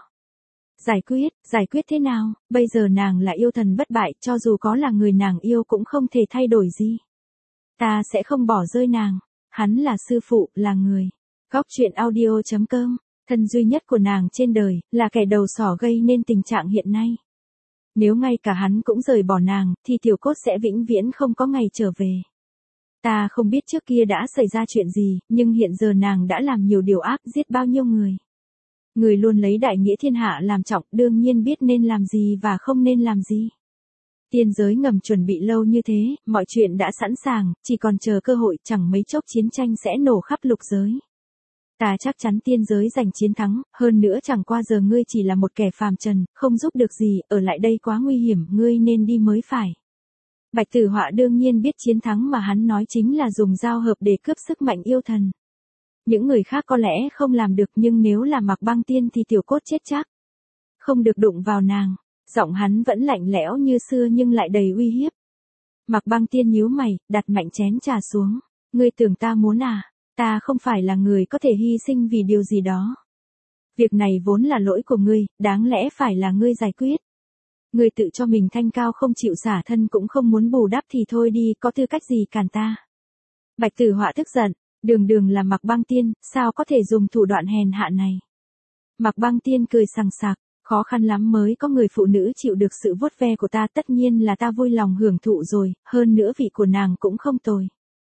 Giải quyết thế nào? Bây giờ nàng là yêu thần bất bại, cho dù có là người nàng yêu cũng không thể thay đổi gì. Ta sẽ không bỏ rơi nàng. Hắn là sư phụ, là người. Góc chuyện audio.com. Thân duy nhất của nàng trên đời, là kẻ đầu sỏ gây nên tình trạng hiện nay. Nếu ngay cả hắn cũng rời bỏ nàng, thì Tiểu Cốt sẽ vĩnh viễn không có ngày trở về. Ta không biết trước kia đã xảy ra chuyện gì, nhưng hiện giờ nàng đã làm nhiều điều ác, giết bao nhiêu người. Người luôn lấy đại nghĩa thiên hạ làm trọng, đương nhiên biết nên làm gì và không nên làm gì. Tiên giới ngầm chuẩn bị lâu như thế, mọi chuyện đã sẵn sàng, chỉ còn chờ cơ hội, chẳng mấy chốc chiến tranh sẽ nổ khắp lục giới. Ta chắc chắn tiên giới giành chiến thắng, hơn nữa chẳng qua giờ ngươi chỉ là một kẻ phàm trần, không giúp được gì, ở lại đây quá nguy hiểm, ngươi nên đi mới phải. Bạch Tử Họa đương nhiên biết chiến thắng mà hắn nói chính là dùng giao hợp để cướp sức mạnh yêu thần. Những người khác có lẽ không làm được, nhưng nếu là Mặc Băng Tiên thì Tiểu Cốt chết chắc. Không được đụng vào nàng. Giọng hắn vẫn lạnh lẽo như xưa nhưng lại đầy uy hiếp. Mặc Băng Tiên nhíu mày, đặt mạnh chén trà xuống. Ngươi tưởng ta muốn à? Ta không phải là người có thể hy sinh vì điều gì đó. Việc này vốn là lỗi của ngươi, đáng lẽ phải là ngươi giải quyết. Ngươi tự cho mình thanh cao không chịu xả thân cũng không muốn bù đắp thì thôi đi, có tư cách gì cản ta. Bạch Tử Họa tức giận, đường đường là Mạc Băng Tiên, sao có thể dùng thủ đoạn hèn hạ này. Mạc Băng Tiên cười sằng sặc, khó khăn lắm mới có người phụ nữ chịu được sự vuốt ve của ta, tất nhiên là ta vui lòng hưởng thụ rồi, hơn nữa vị của nàng cũng không tồi.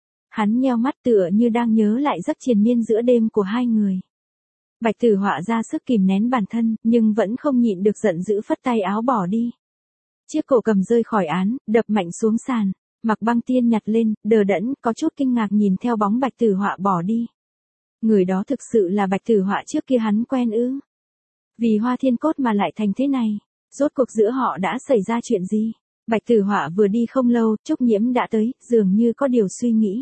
Hắn nheo mắt tựa như đang nhớ lại giấc triền miên giữa đêm của hai người. Bạch Tử Họa ra sức kìm nén bản thân, nhưng vẫn không nhịn được giận dữ phất tay áo bỏ đi. Chiếc cổ cầm rơi khỏi án, đập mạnh xuống sàn. Mạc Băng Tiên nhặt lên, đờ đẫn, có chút kinh ngạc nhìn theo bóng Bạch Tử Họa bỏ đi. Người đó thực sự là Bạch Tử Họa trước kia hắn quen ư? Vì Hoa Thiên Cốt mà lại thành thế này, rốt cuộc giữa họ đã xảy ra chuyện gì? Bạch Tử Họa vừa đi không lâu, Trúc Nhiễm đã tới, dường như có điều suy nghĩ.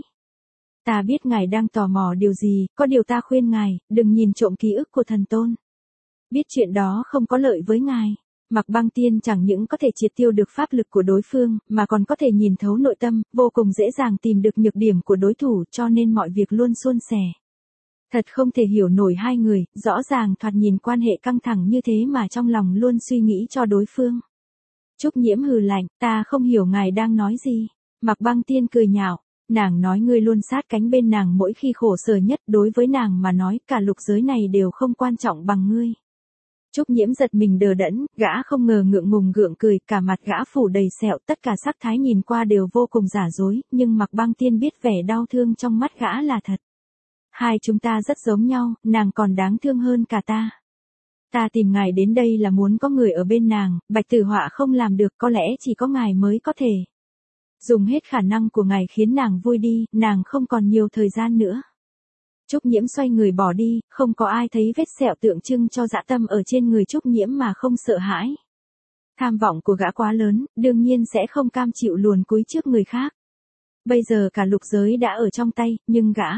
Ta biết ngài đang tò mò điều gì, có điều ta khuyên ngài, đừng nhìn trộm ký ức của thần tôn. Biết chuyện đó không có lợi với ngài. Mạc Băng Tiên chẳng những có thể triệt tiêu được pháp lực của đối phương, mà còn có thể nhìn thấu nội tâm, vô cùng dễ dàng tìm được nhược điểm của đối thủ, cho nên mọi việc luôn suôn sẻ. Thật không thể hiểu nổi hai người, rõ ràng thoạt nhìn quan hệ căng thẳng như thế mà trong lòng luôn suy nghĩ cho đối phương. Trúc Nhiễm hừ lạnh, ta không hiểu ngài đang nói gì. Mạc Băng Tiên cười nhạo, nàng nói ngươi luôn sát cánh bên nàng mỗi khi khổ sở nhất, đối với nàng mà nói cả lục giới này đều không quan trọng bằng ngươi. Trúc Nhiễm giật mình đờ đẫn, gã không ngờ ngượng ngùng gượng cười, cả mặt gã phủ đầy sẹo, tất cả sắc thái nhìn qua đều vô cùng giả dối, nhưng Mạc Băng Tiên biết vẻ đau thương trong mắt gã là thật. Hai chúng ta rất giống nhau, nàng còn đáng thương hơn cả ta. Ta tìm ngài đến đây là muốn có người ở bên nàng, Bạch Tử Họa không làm được, có lẽ chỉ có ngài mới có thể. Dùng hết khả năng của ngài khiến nàng vui đi, nàng không còn nhiều thời gian nữa. Trúc Nhiễm xoay người bỏ đi, không có ai thấy vết sẹo tượng trưng cho dã tâm ở trên người Trúc Nhiễm mà không sợ hãi. Tham vọng của gã quá lớn, đương nhiên sẽ không cam chịu luồn cúi trước người khác. Bây giờ cả lục giới đã ở trong tay, nhưng gã.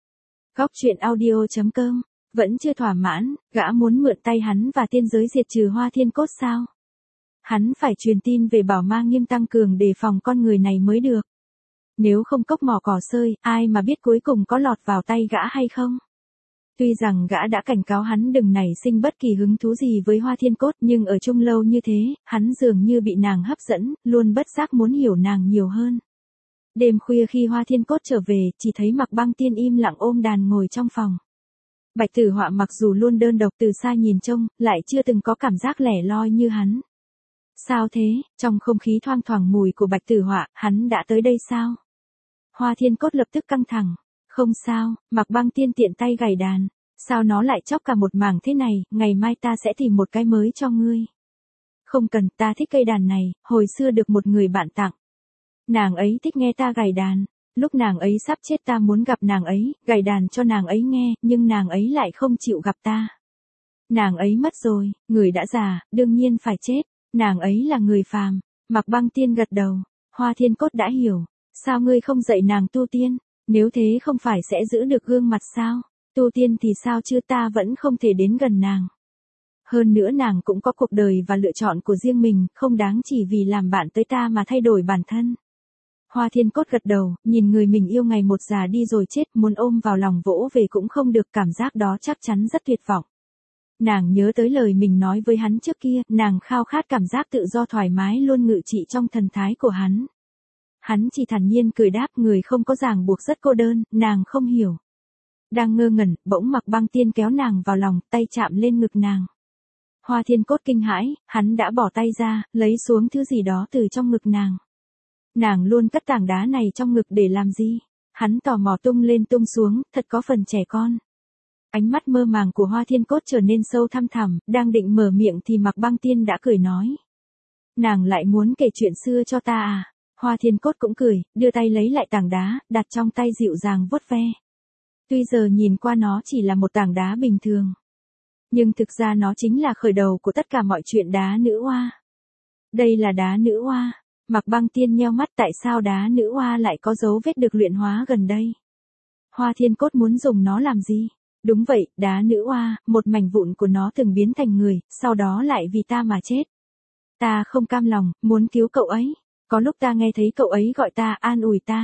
Góc truyện audio.com vẫn chưa thỏa mãn, gã muốn mượn tay hắn và tiên giới diệt trừ Hoa Thiên Cốt sao? Hắn phải truyền tin về Bảo Ma Nghiêm tăng cường đề phòng con người này mới được. Nếu không cốc mỏ cỏ sơi, ai mà biết cuối cùng có lọt vào tay gã hay không? Tuy rằng gã đã cảnh cáo hắn đừng nảy sinh bất kỳ hứng thú gì với Hoa Thiên Cốt, nhưng ở chung lâu như thế, hắn dường như bị nàng hấp dẫn, luôn bất giác muốn hiểu nàng nhiều hơn. Đêm khuya khi Hoa Thiên Cốt trở về, chỉ thấy Mạc Băng Tiên im lặng ôm đàn ngồi trong phòng. Bạch Tử Họa mặc dù luôn đơn độc từ xa nhìn trông, lại chưa từng có cảm giác lẻ loi như hắn. Sao thế, trong không khí thoang thoảng mùi của Bạch Tử Họa, hắn đã tới đây sao? Hoa Thiên Cốt lập tức căng thẳng. Không sao, Mạc Băng Tiên tiện tay gảy đàn. Sao nó lại chóc cả một mảng thế này, ngày mai ta sẽ tìm một cái mới cho ngươi. Không cần, ta thích cây đàn này, hồi xưa được một người bạn tặng. Nàng ấy thích nghe ta gảy đàn. Lúc nàng ấy sắp chết ta muốn gặp nàng ấy, gảy đàn cho nàng ấy nghe, nhưng nàng ấy lại không chịu gặp ta. Nàng ấy mất rồi, người đã già, đương nhiên phải chết. Nàng ấy là người phàm. Mạc Băng Tiên gật đầu. Hoa Thiên Cốt đã hiểu. Sao ngươi không dạy nàng tu tiên? Nếu thế không phải sẽ giữ được gương mặt sao? Tu tiên thì sao chứ, ta vẫn không thể đến gần nàng. Hơn nữa nàng cũng có cuộc đời và lựa chọn của riêng mình, không đáng chỉ vì làm bạn tới ta mà thay đổi bản thân. Hoa Thiên Cốt gật đầu, nhìn người mình yêu ngày một già đi rồi chết, muốn ôm vào lòng vỗ về cũng không được, cảm giác đó chắc chắn rất tuyệt vọng. Nàng nhớ tới lời mình nói với hắn trước kia, nàng khao khát cảm giác tự do thoải mái luôn ngự trị trong thần thái của hắn. Hắn chỉ thản nhiên cười đáp, người không có ràng buộc rất cô đơn, nàng không hiểu. Đang ngơ ngẩn, bỗng Mạc Băng Tiên kéo nàng vào lòng, tay chạm lên ngực nàng. Hoa Thiên Cốt kinh hãi, hắn đã bỏ tay ra, lấy xuống thứ gì đó từ trong ngực nàng. Nàng luôn cất tảng đá này trong ngực để làm gì? Hắn tò mò tung lên tung xuống, thật có phần trẻ con. Ánh mắt mơ màng của Hoa Thiên Cốt trở nên sâu thăm thẳm, đang định mở miệng thì Mạc Băng Tiên đã cười nói. Nàng lại muốn kể chuyện xưa cho ta à? Hoa Thiên Cốt cũng cười, đưa tay lấy lại tảng đá, đặt trong tay dịu dàng vuốt ve. Tuy giờ nhìn qua nó chỉ là một tảng đá bình thường. Nhưng thực ra nó chính là khởi đầu của tất cả mọi chuyện đá nữ oa. Đây là đá nữ oa. Mạc Băng Tiên nheo mắt, tại sao đá nữ oa lại có dấu vết được luyện hóa gần đây? Hoa Thiên Cốt muốn dùng nó làm gì? Đúng vậy, đá nữ oa, một mảnh vụn của nó từng biến thành người, sau đó lại vì ta mà chết. Ta không cam lòng, muốn cứu cậu ấy. Có lúc ta nghe thấy cậu ấy gọi ta, an ủi ta.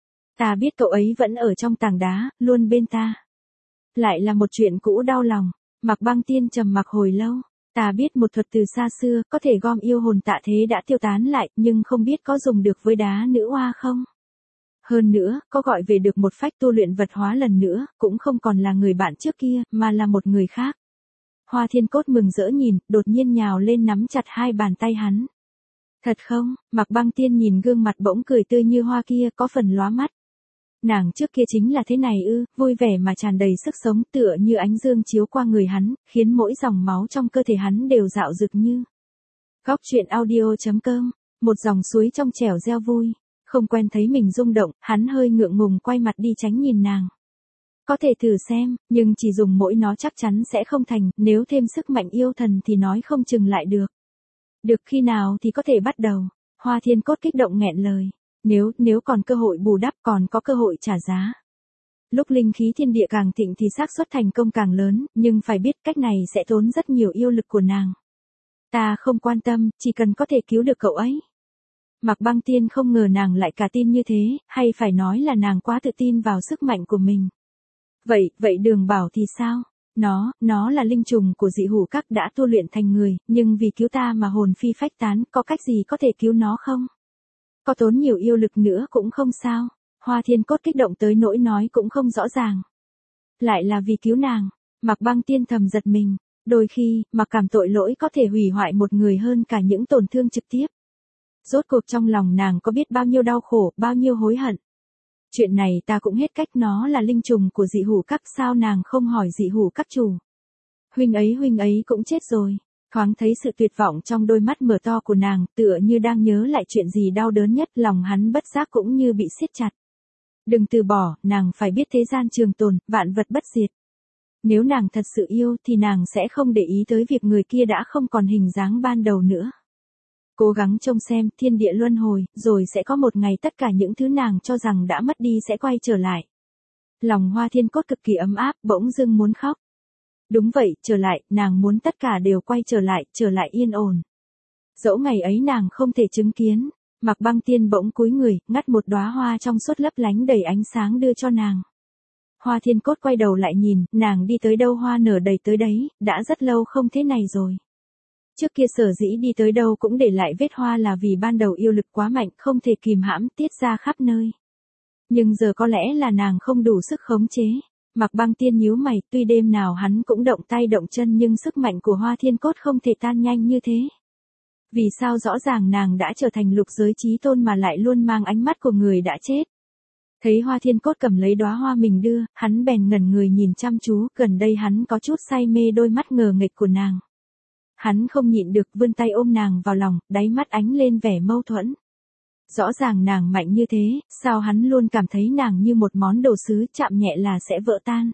Ta biết cậu ấy vẫn ở trong tảng đá, luôn bên ta. Lại là một chuyện cũ đau lòng. Mạc Băng Tiên trầm mặc hồi lâu. Ta biết một thuật từ xa xưa, có thể gom yêu hồn tạ thế đã tiêu tán lại, nhưng không biết có dùng được với đá nữ hoa không? Hơn nữa, có gọi về được một phách tu luyện vật hóa lần nữa, cũng không còn là người bạn trước kia, mà là một người khác. Hoa Thiên Cốt mừng rỡ nhìn, đột nhiên nhào lên nắm chặt hai bàn tay hắn. Thật không? Mạc Băng Tiên nhìn gương mặt bỗng cười tươi như hoa kia, có phần lóa mắt. Nàng trước kia chính là thế này ư, vui vẻ mà tràn đầy sức sống, tựa như ánh dương chiếu qua người hắn, khiến mỗi dòng máu trong cơ thể hắn đều dạo rực như. Góc truyện audio.com, một dòng suối trong trẻo reo vui. Không quen thấy mình rung động, hắn hơi ngượng ngùng quay mặt đi tránh nhìn nàng. Có thể thử xem, nhưng chỉ dùng mỗi nó chắc chắn sẽ không thành, nếu thêm sức mạnh yêu thần thì nói không chừng lại được. Được khi nào thì có thể bắt đầu. Hoa Thiên Cốt kích động nghẹn lời. Nếu còn cơ hội bù đắp, còn có cơ hội trả giá. Lúc linh khí thiên địa càng thịnh thì xác suất thành công càng lớn, nhưng phải biết cách này sẽ tốn rất nhiều yêu lực của nàng. Ta không quan tâm, chỉ cần có thể cứu được cậu ấy. Mạc Băng Tiên không ngờ nàng lại cả tin như thế, hay phải nói là nàng quá tự tin vào sức mạnh của mình. Vậy Đường Bảo thì sao? Nó là linh trùng của dị hủ các đã tu luyện thành người, nhưng vì cứu ta mà hồn phi phách tán, có cách gì có thể cứu nó không? Có tốn nhiều yêu lực nữa cũng không sao. Hoa Thiên Cốt kích động tới nỗi nói cũng không rõ ràng. Lại là vì cứu nàng. Mạc Băng Tiên thầm giật mình. Đôi khi, mặc cảm tội lỗi có thể hủy hoại một người hơn cả những tổn thương trực tiếp. Rốt cuộc trong lòng nàng có biết bao nhiêu đau khổ, bao nhiêu hối hận. Chuyện này ta cũng hết cách, nó là linh trùng của dị hủ các, sao nàng không hỏi dị hủ các chủ. Huynh ấy cũng chết rồi. Thoáng thấy sự tuyệt vọng trong đôi mắt mở to của nàng, tựa như đang nhớ lại chuyện gì đau đớn nhất, lòng hắn bất giác cũng như bị siết chặt. Đừng từ bỏ, nàng phải biết thế gian trường tồn, vạn vật bất diệt. Nếu nàng thật sự yêu thì nàng sẽ không để ý tới việc người kia đã không còn hình dáng ban đầu nữa. Cố gắng trông xem thiên địa luân hồi, rồi sẽ có một ngày tất cả những thứ nàng cho rằng đã mất đi sẽ quay trở lại. Lòng Hoa Thiên Cốt cực kỳ ấm áp, bỗng dưng muốn khóc. Đúng vậy, trở lại, nàng muốn tất cả đều quay trở lại yên ổn. Dẫu ngày ấy nàng không thể chứng kiến, Mạc Băng Tiên bỗng cúi người, ngắt một đóa hoa trong suốt lấp lánh đầy ánh sáng đưa cho nàng. Hoa Thiên Cốt quay đầu lại nhìn, nàng đi tới đâu hoa nở đầy tới đấy, đã rất lâu không thế này rồi. Trước kia sở dĩ đi tới đâu cũng để lại vết hoa là vì ban đầu yêu lực quá mạnh, không thể kìm hãm, tiết ra khắp nơi. Nhưng giờ có lẽ là nàng không đủ sức khống chế. Mạc Băng Tiên nhíu mày, tuy đêm nào hắn cũng động tay động chân nhưng sức mạnh của Hoa Thiên Cốt không thể tan nhanh như thế. Vì sao rõ ràng nàng đã trở thành lục giới chí tôn mà lại luôn mang ánh mắt của người đã chết. Thấy Hoa Thiên Cốt cầm lấy đóa hoa mình đưa, hắn bèn ngẩn người nhìn chăm chú, gần đây hắn có chút say mê đôi mắt ngờ nghệch của nàng. Hắn không nhịn được vươn tay ôm nàng vào lòng, đáy mắt ánh lên vẻ mâu thuẫn. Rõ ràng nàng mạnh như thế, sao hắn luôn cảm thấy nàng như một món đồ sứ chạm nhẹ là sẽ vỡ tan.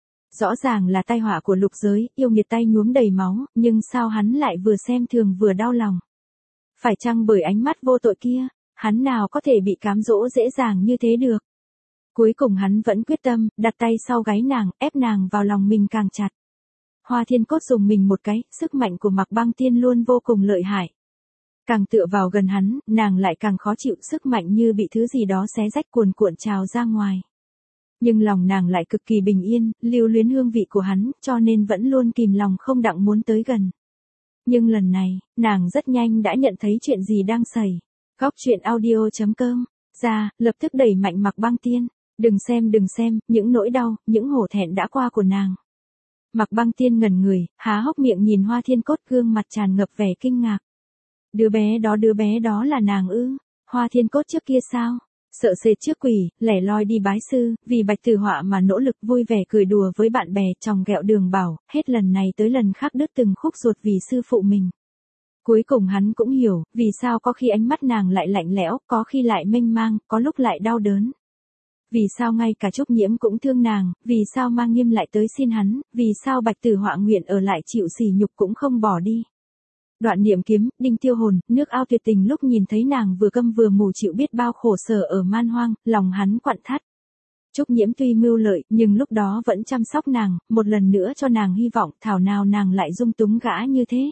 Rõ ràng là tai họa của lục giới, yêu nghiệt tay nhuốm đầy máu, nhưng sao hắn lại vừa xem thường vừa đau lòng. Phải chăng bởi ánh mắt vô tội kia, hắn nào có thể bị cám dỗ dễ dàng như thế được. Cuối cùng hắn vẫn quyết tâm, đặt tay sau gáy nàng, ép nàng vào lòng mình càng chặt. Hoa Thiên Cốt dùng mình một cái, sức mạnh của Mạc Băng Tiên luôn vô cùng lợi hại. Càng tựa vào gần hắn, nàng lại càng khó chịu, sức mạnh như bị thứ gì đó xé rách cuồn cuộn trào ra ngoài. Nhưng lòng nàng lại cực kỳ bình yên, lưu luyến hương vị của hắn, cho nên vẫn luôn kìm lòng không đặng muốn tới gần. Nhưng lần này, nàng rất nhanh đã nhận thấy chuyện gì đang xảy. Góc truyện audio.com, ra, lập tức đẩy mạnh Mạc Băng Tiên. Đừng xem, những nỗi đau, những hổ thẹn đã qua của nàng. Mạc Băng Tiên ngẩn người, há hốc miệng nhìn Hoa Thiên Cốt, gương mặt tràn ngập vẻ kinh ngạc. Đứa bé đó là nàng ư? Hoa Thiên Cốt trước kia sao? Sợ sệt trước quỷ, lẻ loi đi bái sư, vì Bạch Tử Họa mà nỗ lực vui vẻ cười đùa với bạn bè, chòng ghẹo Đường Bảo, hết lần này tới lần khác đứt từng khúc ruột vì sư phụ mình. Cuối cùng hắn cũng hiểu, vì sao có khi ánh mắt nàng lại lạnh lẽo, có khi lại mênh mang, có lúc lại đau đớn. Vì sao ngay cả Trúc Nhiễm cũng thương nàng, vì sao Mang Nghiêm lại tới xin hắn, vì sao Bạch Tử Họa nguyện ở lại chịu sỉ nhục cũng không bỏ đi. Đoạn niệm kiếm, đinh tiêu hồn, nước ao tuyệt tình, lúc nhìn thấy nàng vừa câm vừa mù chịu biết bao khổ sở ở man hoang, lòng hắn quặn thắt. Trúc Nhiễm tuy mưu lợi, nhưng lúc đó vẫn chăm sóc nàng, một lần nữa cho nàng hy vọng, thảo nào nàng lại dung túng gã như thế.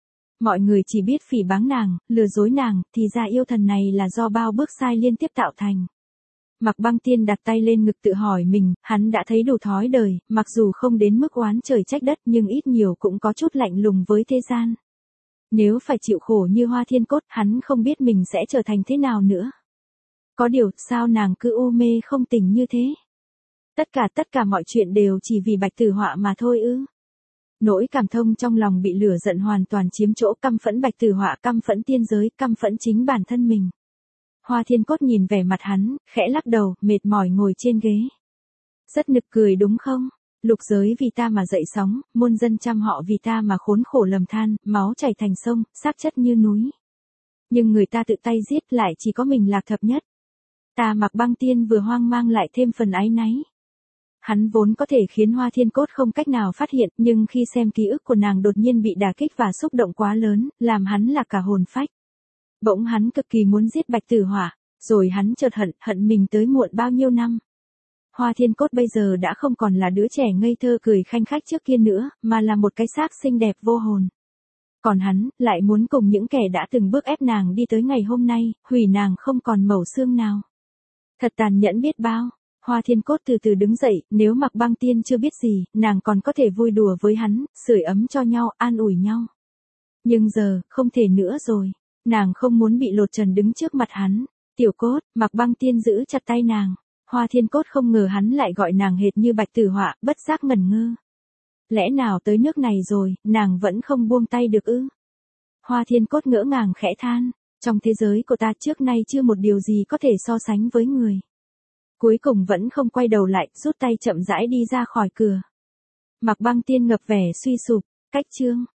Mọi người chỉ biết phỉ báng nàng, lừa dối nàng, thì ra yêu thần này là do bao bước sai liên tiếp tạo thành. Mạc Băng Tiên đặt tay lên ngực tự hỏi mình, hắn đã thấy đủ thói đời, mặc dù không đến mức oán trời trách đất nhưng ít nhiều cũng có chút lạnh lùng với thế gian. Nếu phải chịu khổ như Hoa Thiên Cốt, hắn không biết mình sẽ trở thành thế nào nữa. Có điều, sao nàng cứ u mê không tỉnh như thế? Tất cả mọi chuyện đều chỉ vì Bạch Tử Họa mà thôi ư? Nỗi cảm thông trong lòng bị lửa giận hoàn toàn chiếm chỗ, căm phẫn Bạch Tử Họa, căm phẫn tiên giới, căm phẫn chính bản thân mình. Hoa Thiên Cốt nhìn vẻ mặt hắn, khẽ lắc đầu, mệt mỏi ngồi trên ghế. Rất nực cười đúng không? Lục giới vì ta mà dậy sóng, muôn dân trăm họ vì ta mà khốn khổ lầm than, máu chảy thành sông, xác chất như núi. Nhưng người ta tự tay giết lại chỉ có mình lạc thập nhất. Ta Mạc Băng Tiên vừa hoang mang lại thêm phần áy náy. Hắn vốn có thể khiến Hoa Thiên Cốt không cách nào phát hiện, nhưng khi xem ký ức của nàng đột nhiên bị đả kích và xúc động quá lớn, làm hắn là cả hồn phách. Bỗng hắn cực kỳ muốn giết Bạch Tử Họa, rồi hắn chợt hận mình tới muộn bao nhiêu năm. Hoa Thiên Cốt bây giờ đã không còn là đứa trẻ ngây thơ cười khanh khách trước kia nữa, mà là một cái xác xinh đẹp vô hồn. Còn hắn, lại muốn cùng những kẻ đã từng bước ép nàng đi tới ngày hôm nay, hủy nàng không còn mẩu xương nào. Thật tàn nhẫn biết bao. Hoa Thiên Cốt từ từ đứng dậy, nếu Mạc Băng Tiên chưa biết gì, nàng còn có thể vui đùa với hắn, sưởi ấm cho nhau, an ủi nhau. Nhưng giờ, không thể nữa rồi. Nàng không muốn bị lột trần đứng trước mặt hắn. Tiểu Cốt, Mạc Băng Tiên giữ chặt tay nàng. Hoa Thiên Cốt không ngờ hắn lại gọi nàng hệt như Bạch Tử Họa, bất giác ngẩn ngơ. Lẽ nào tới nước này rồi, nàng vẫn không buông tay được ư? Hoa Thiên Cốt ngỡ ngàng khẽ than, trong thế giới của ta trước nay chưa một điều gì có thể so sánh với người. Cuối cùng vẫn không quay đầu lại, rút tay chậm rãi đi ra khỏi cửa. Mạc Băng Tiên ngập vẻ suy sụp, cách chương.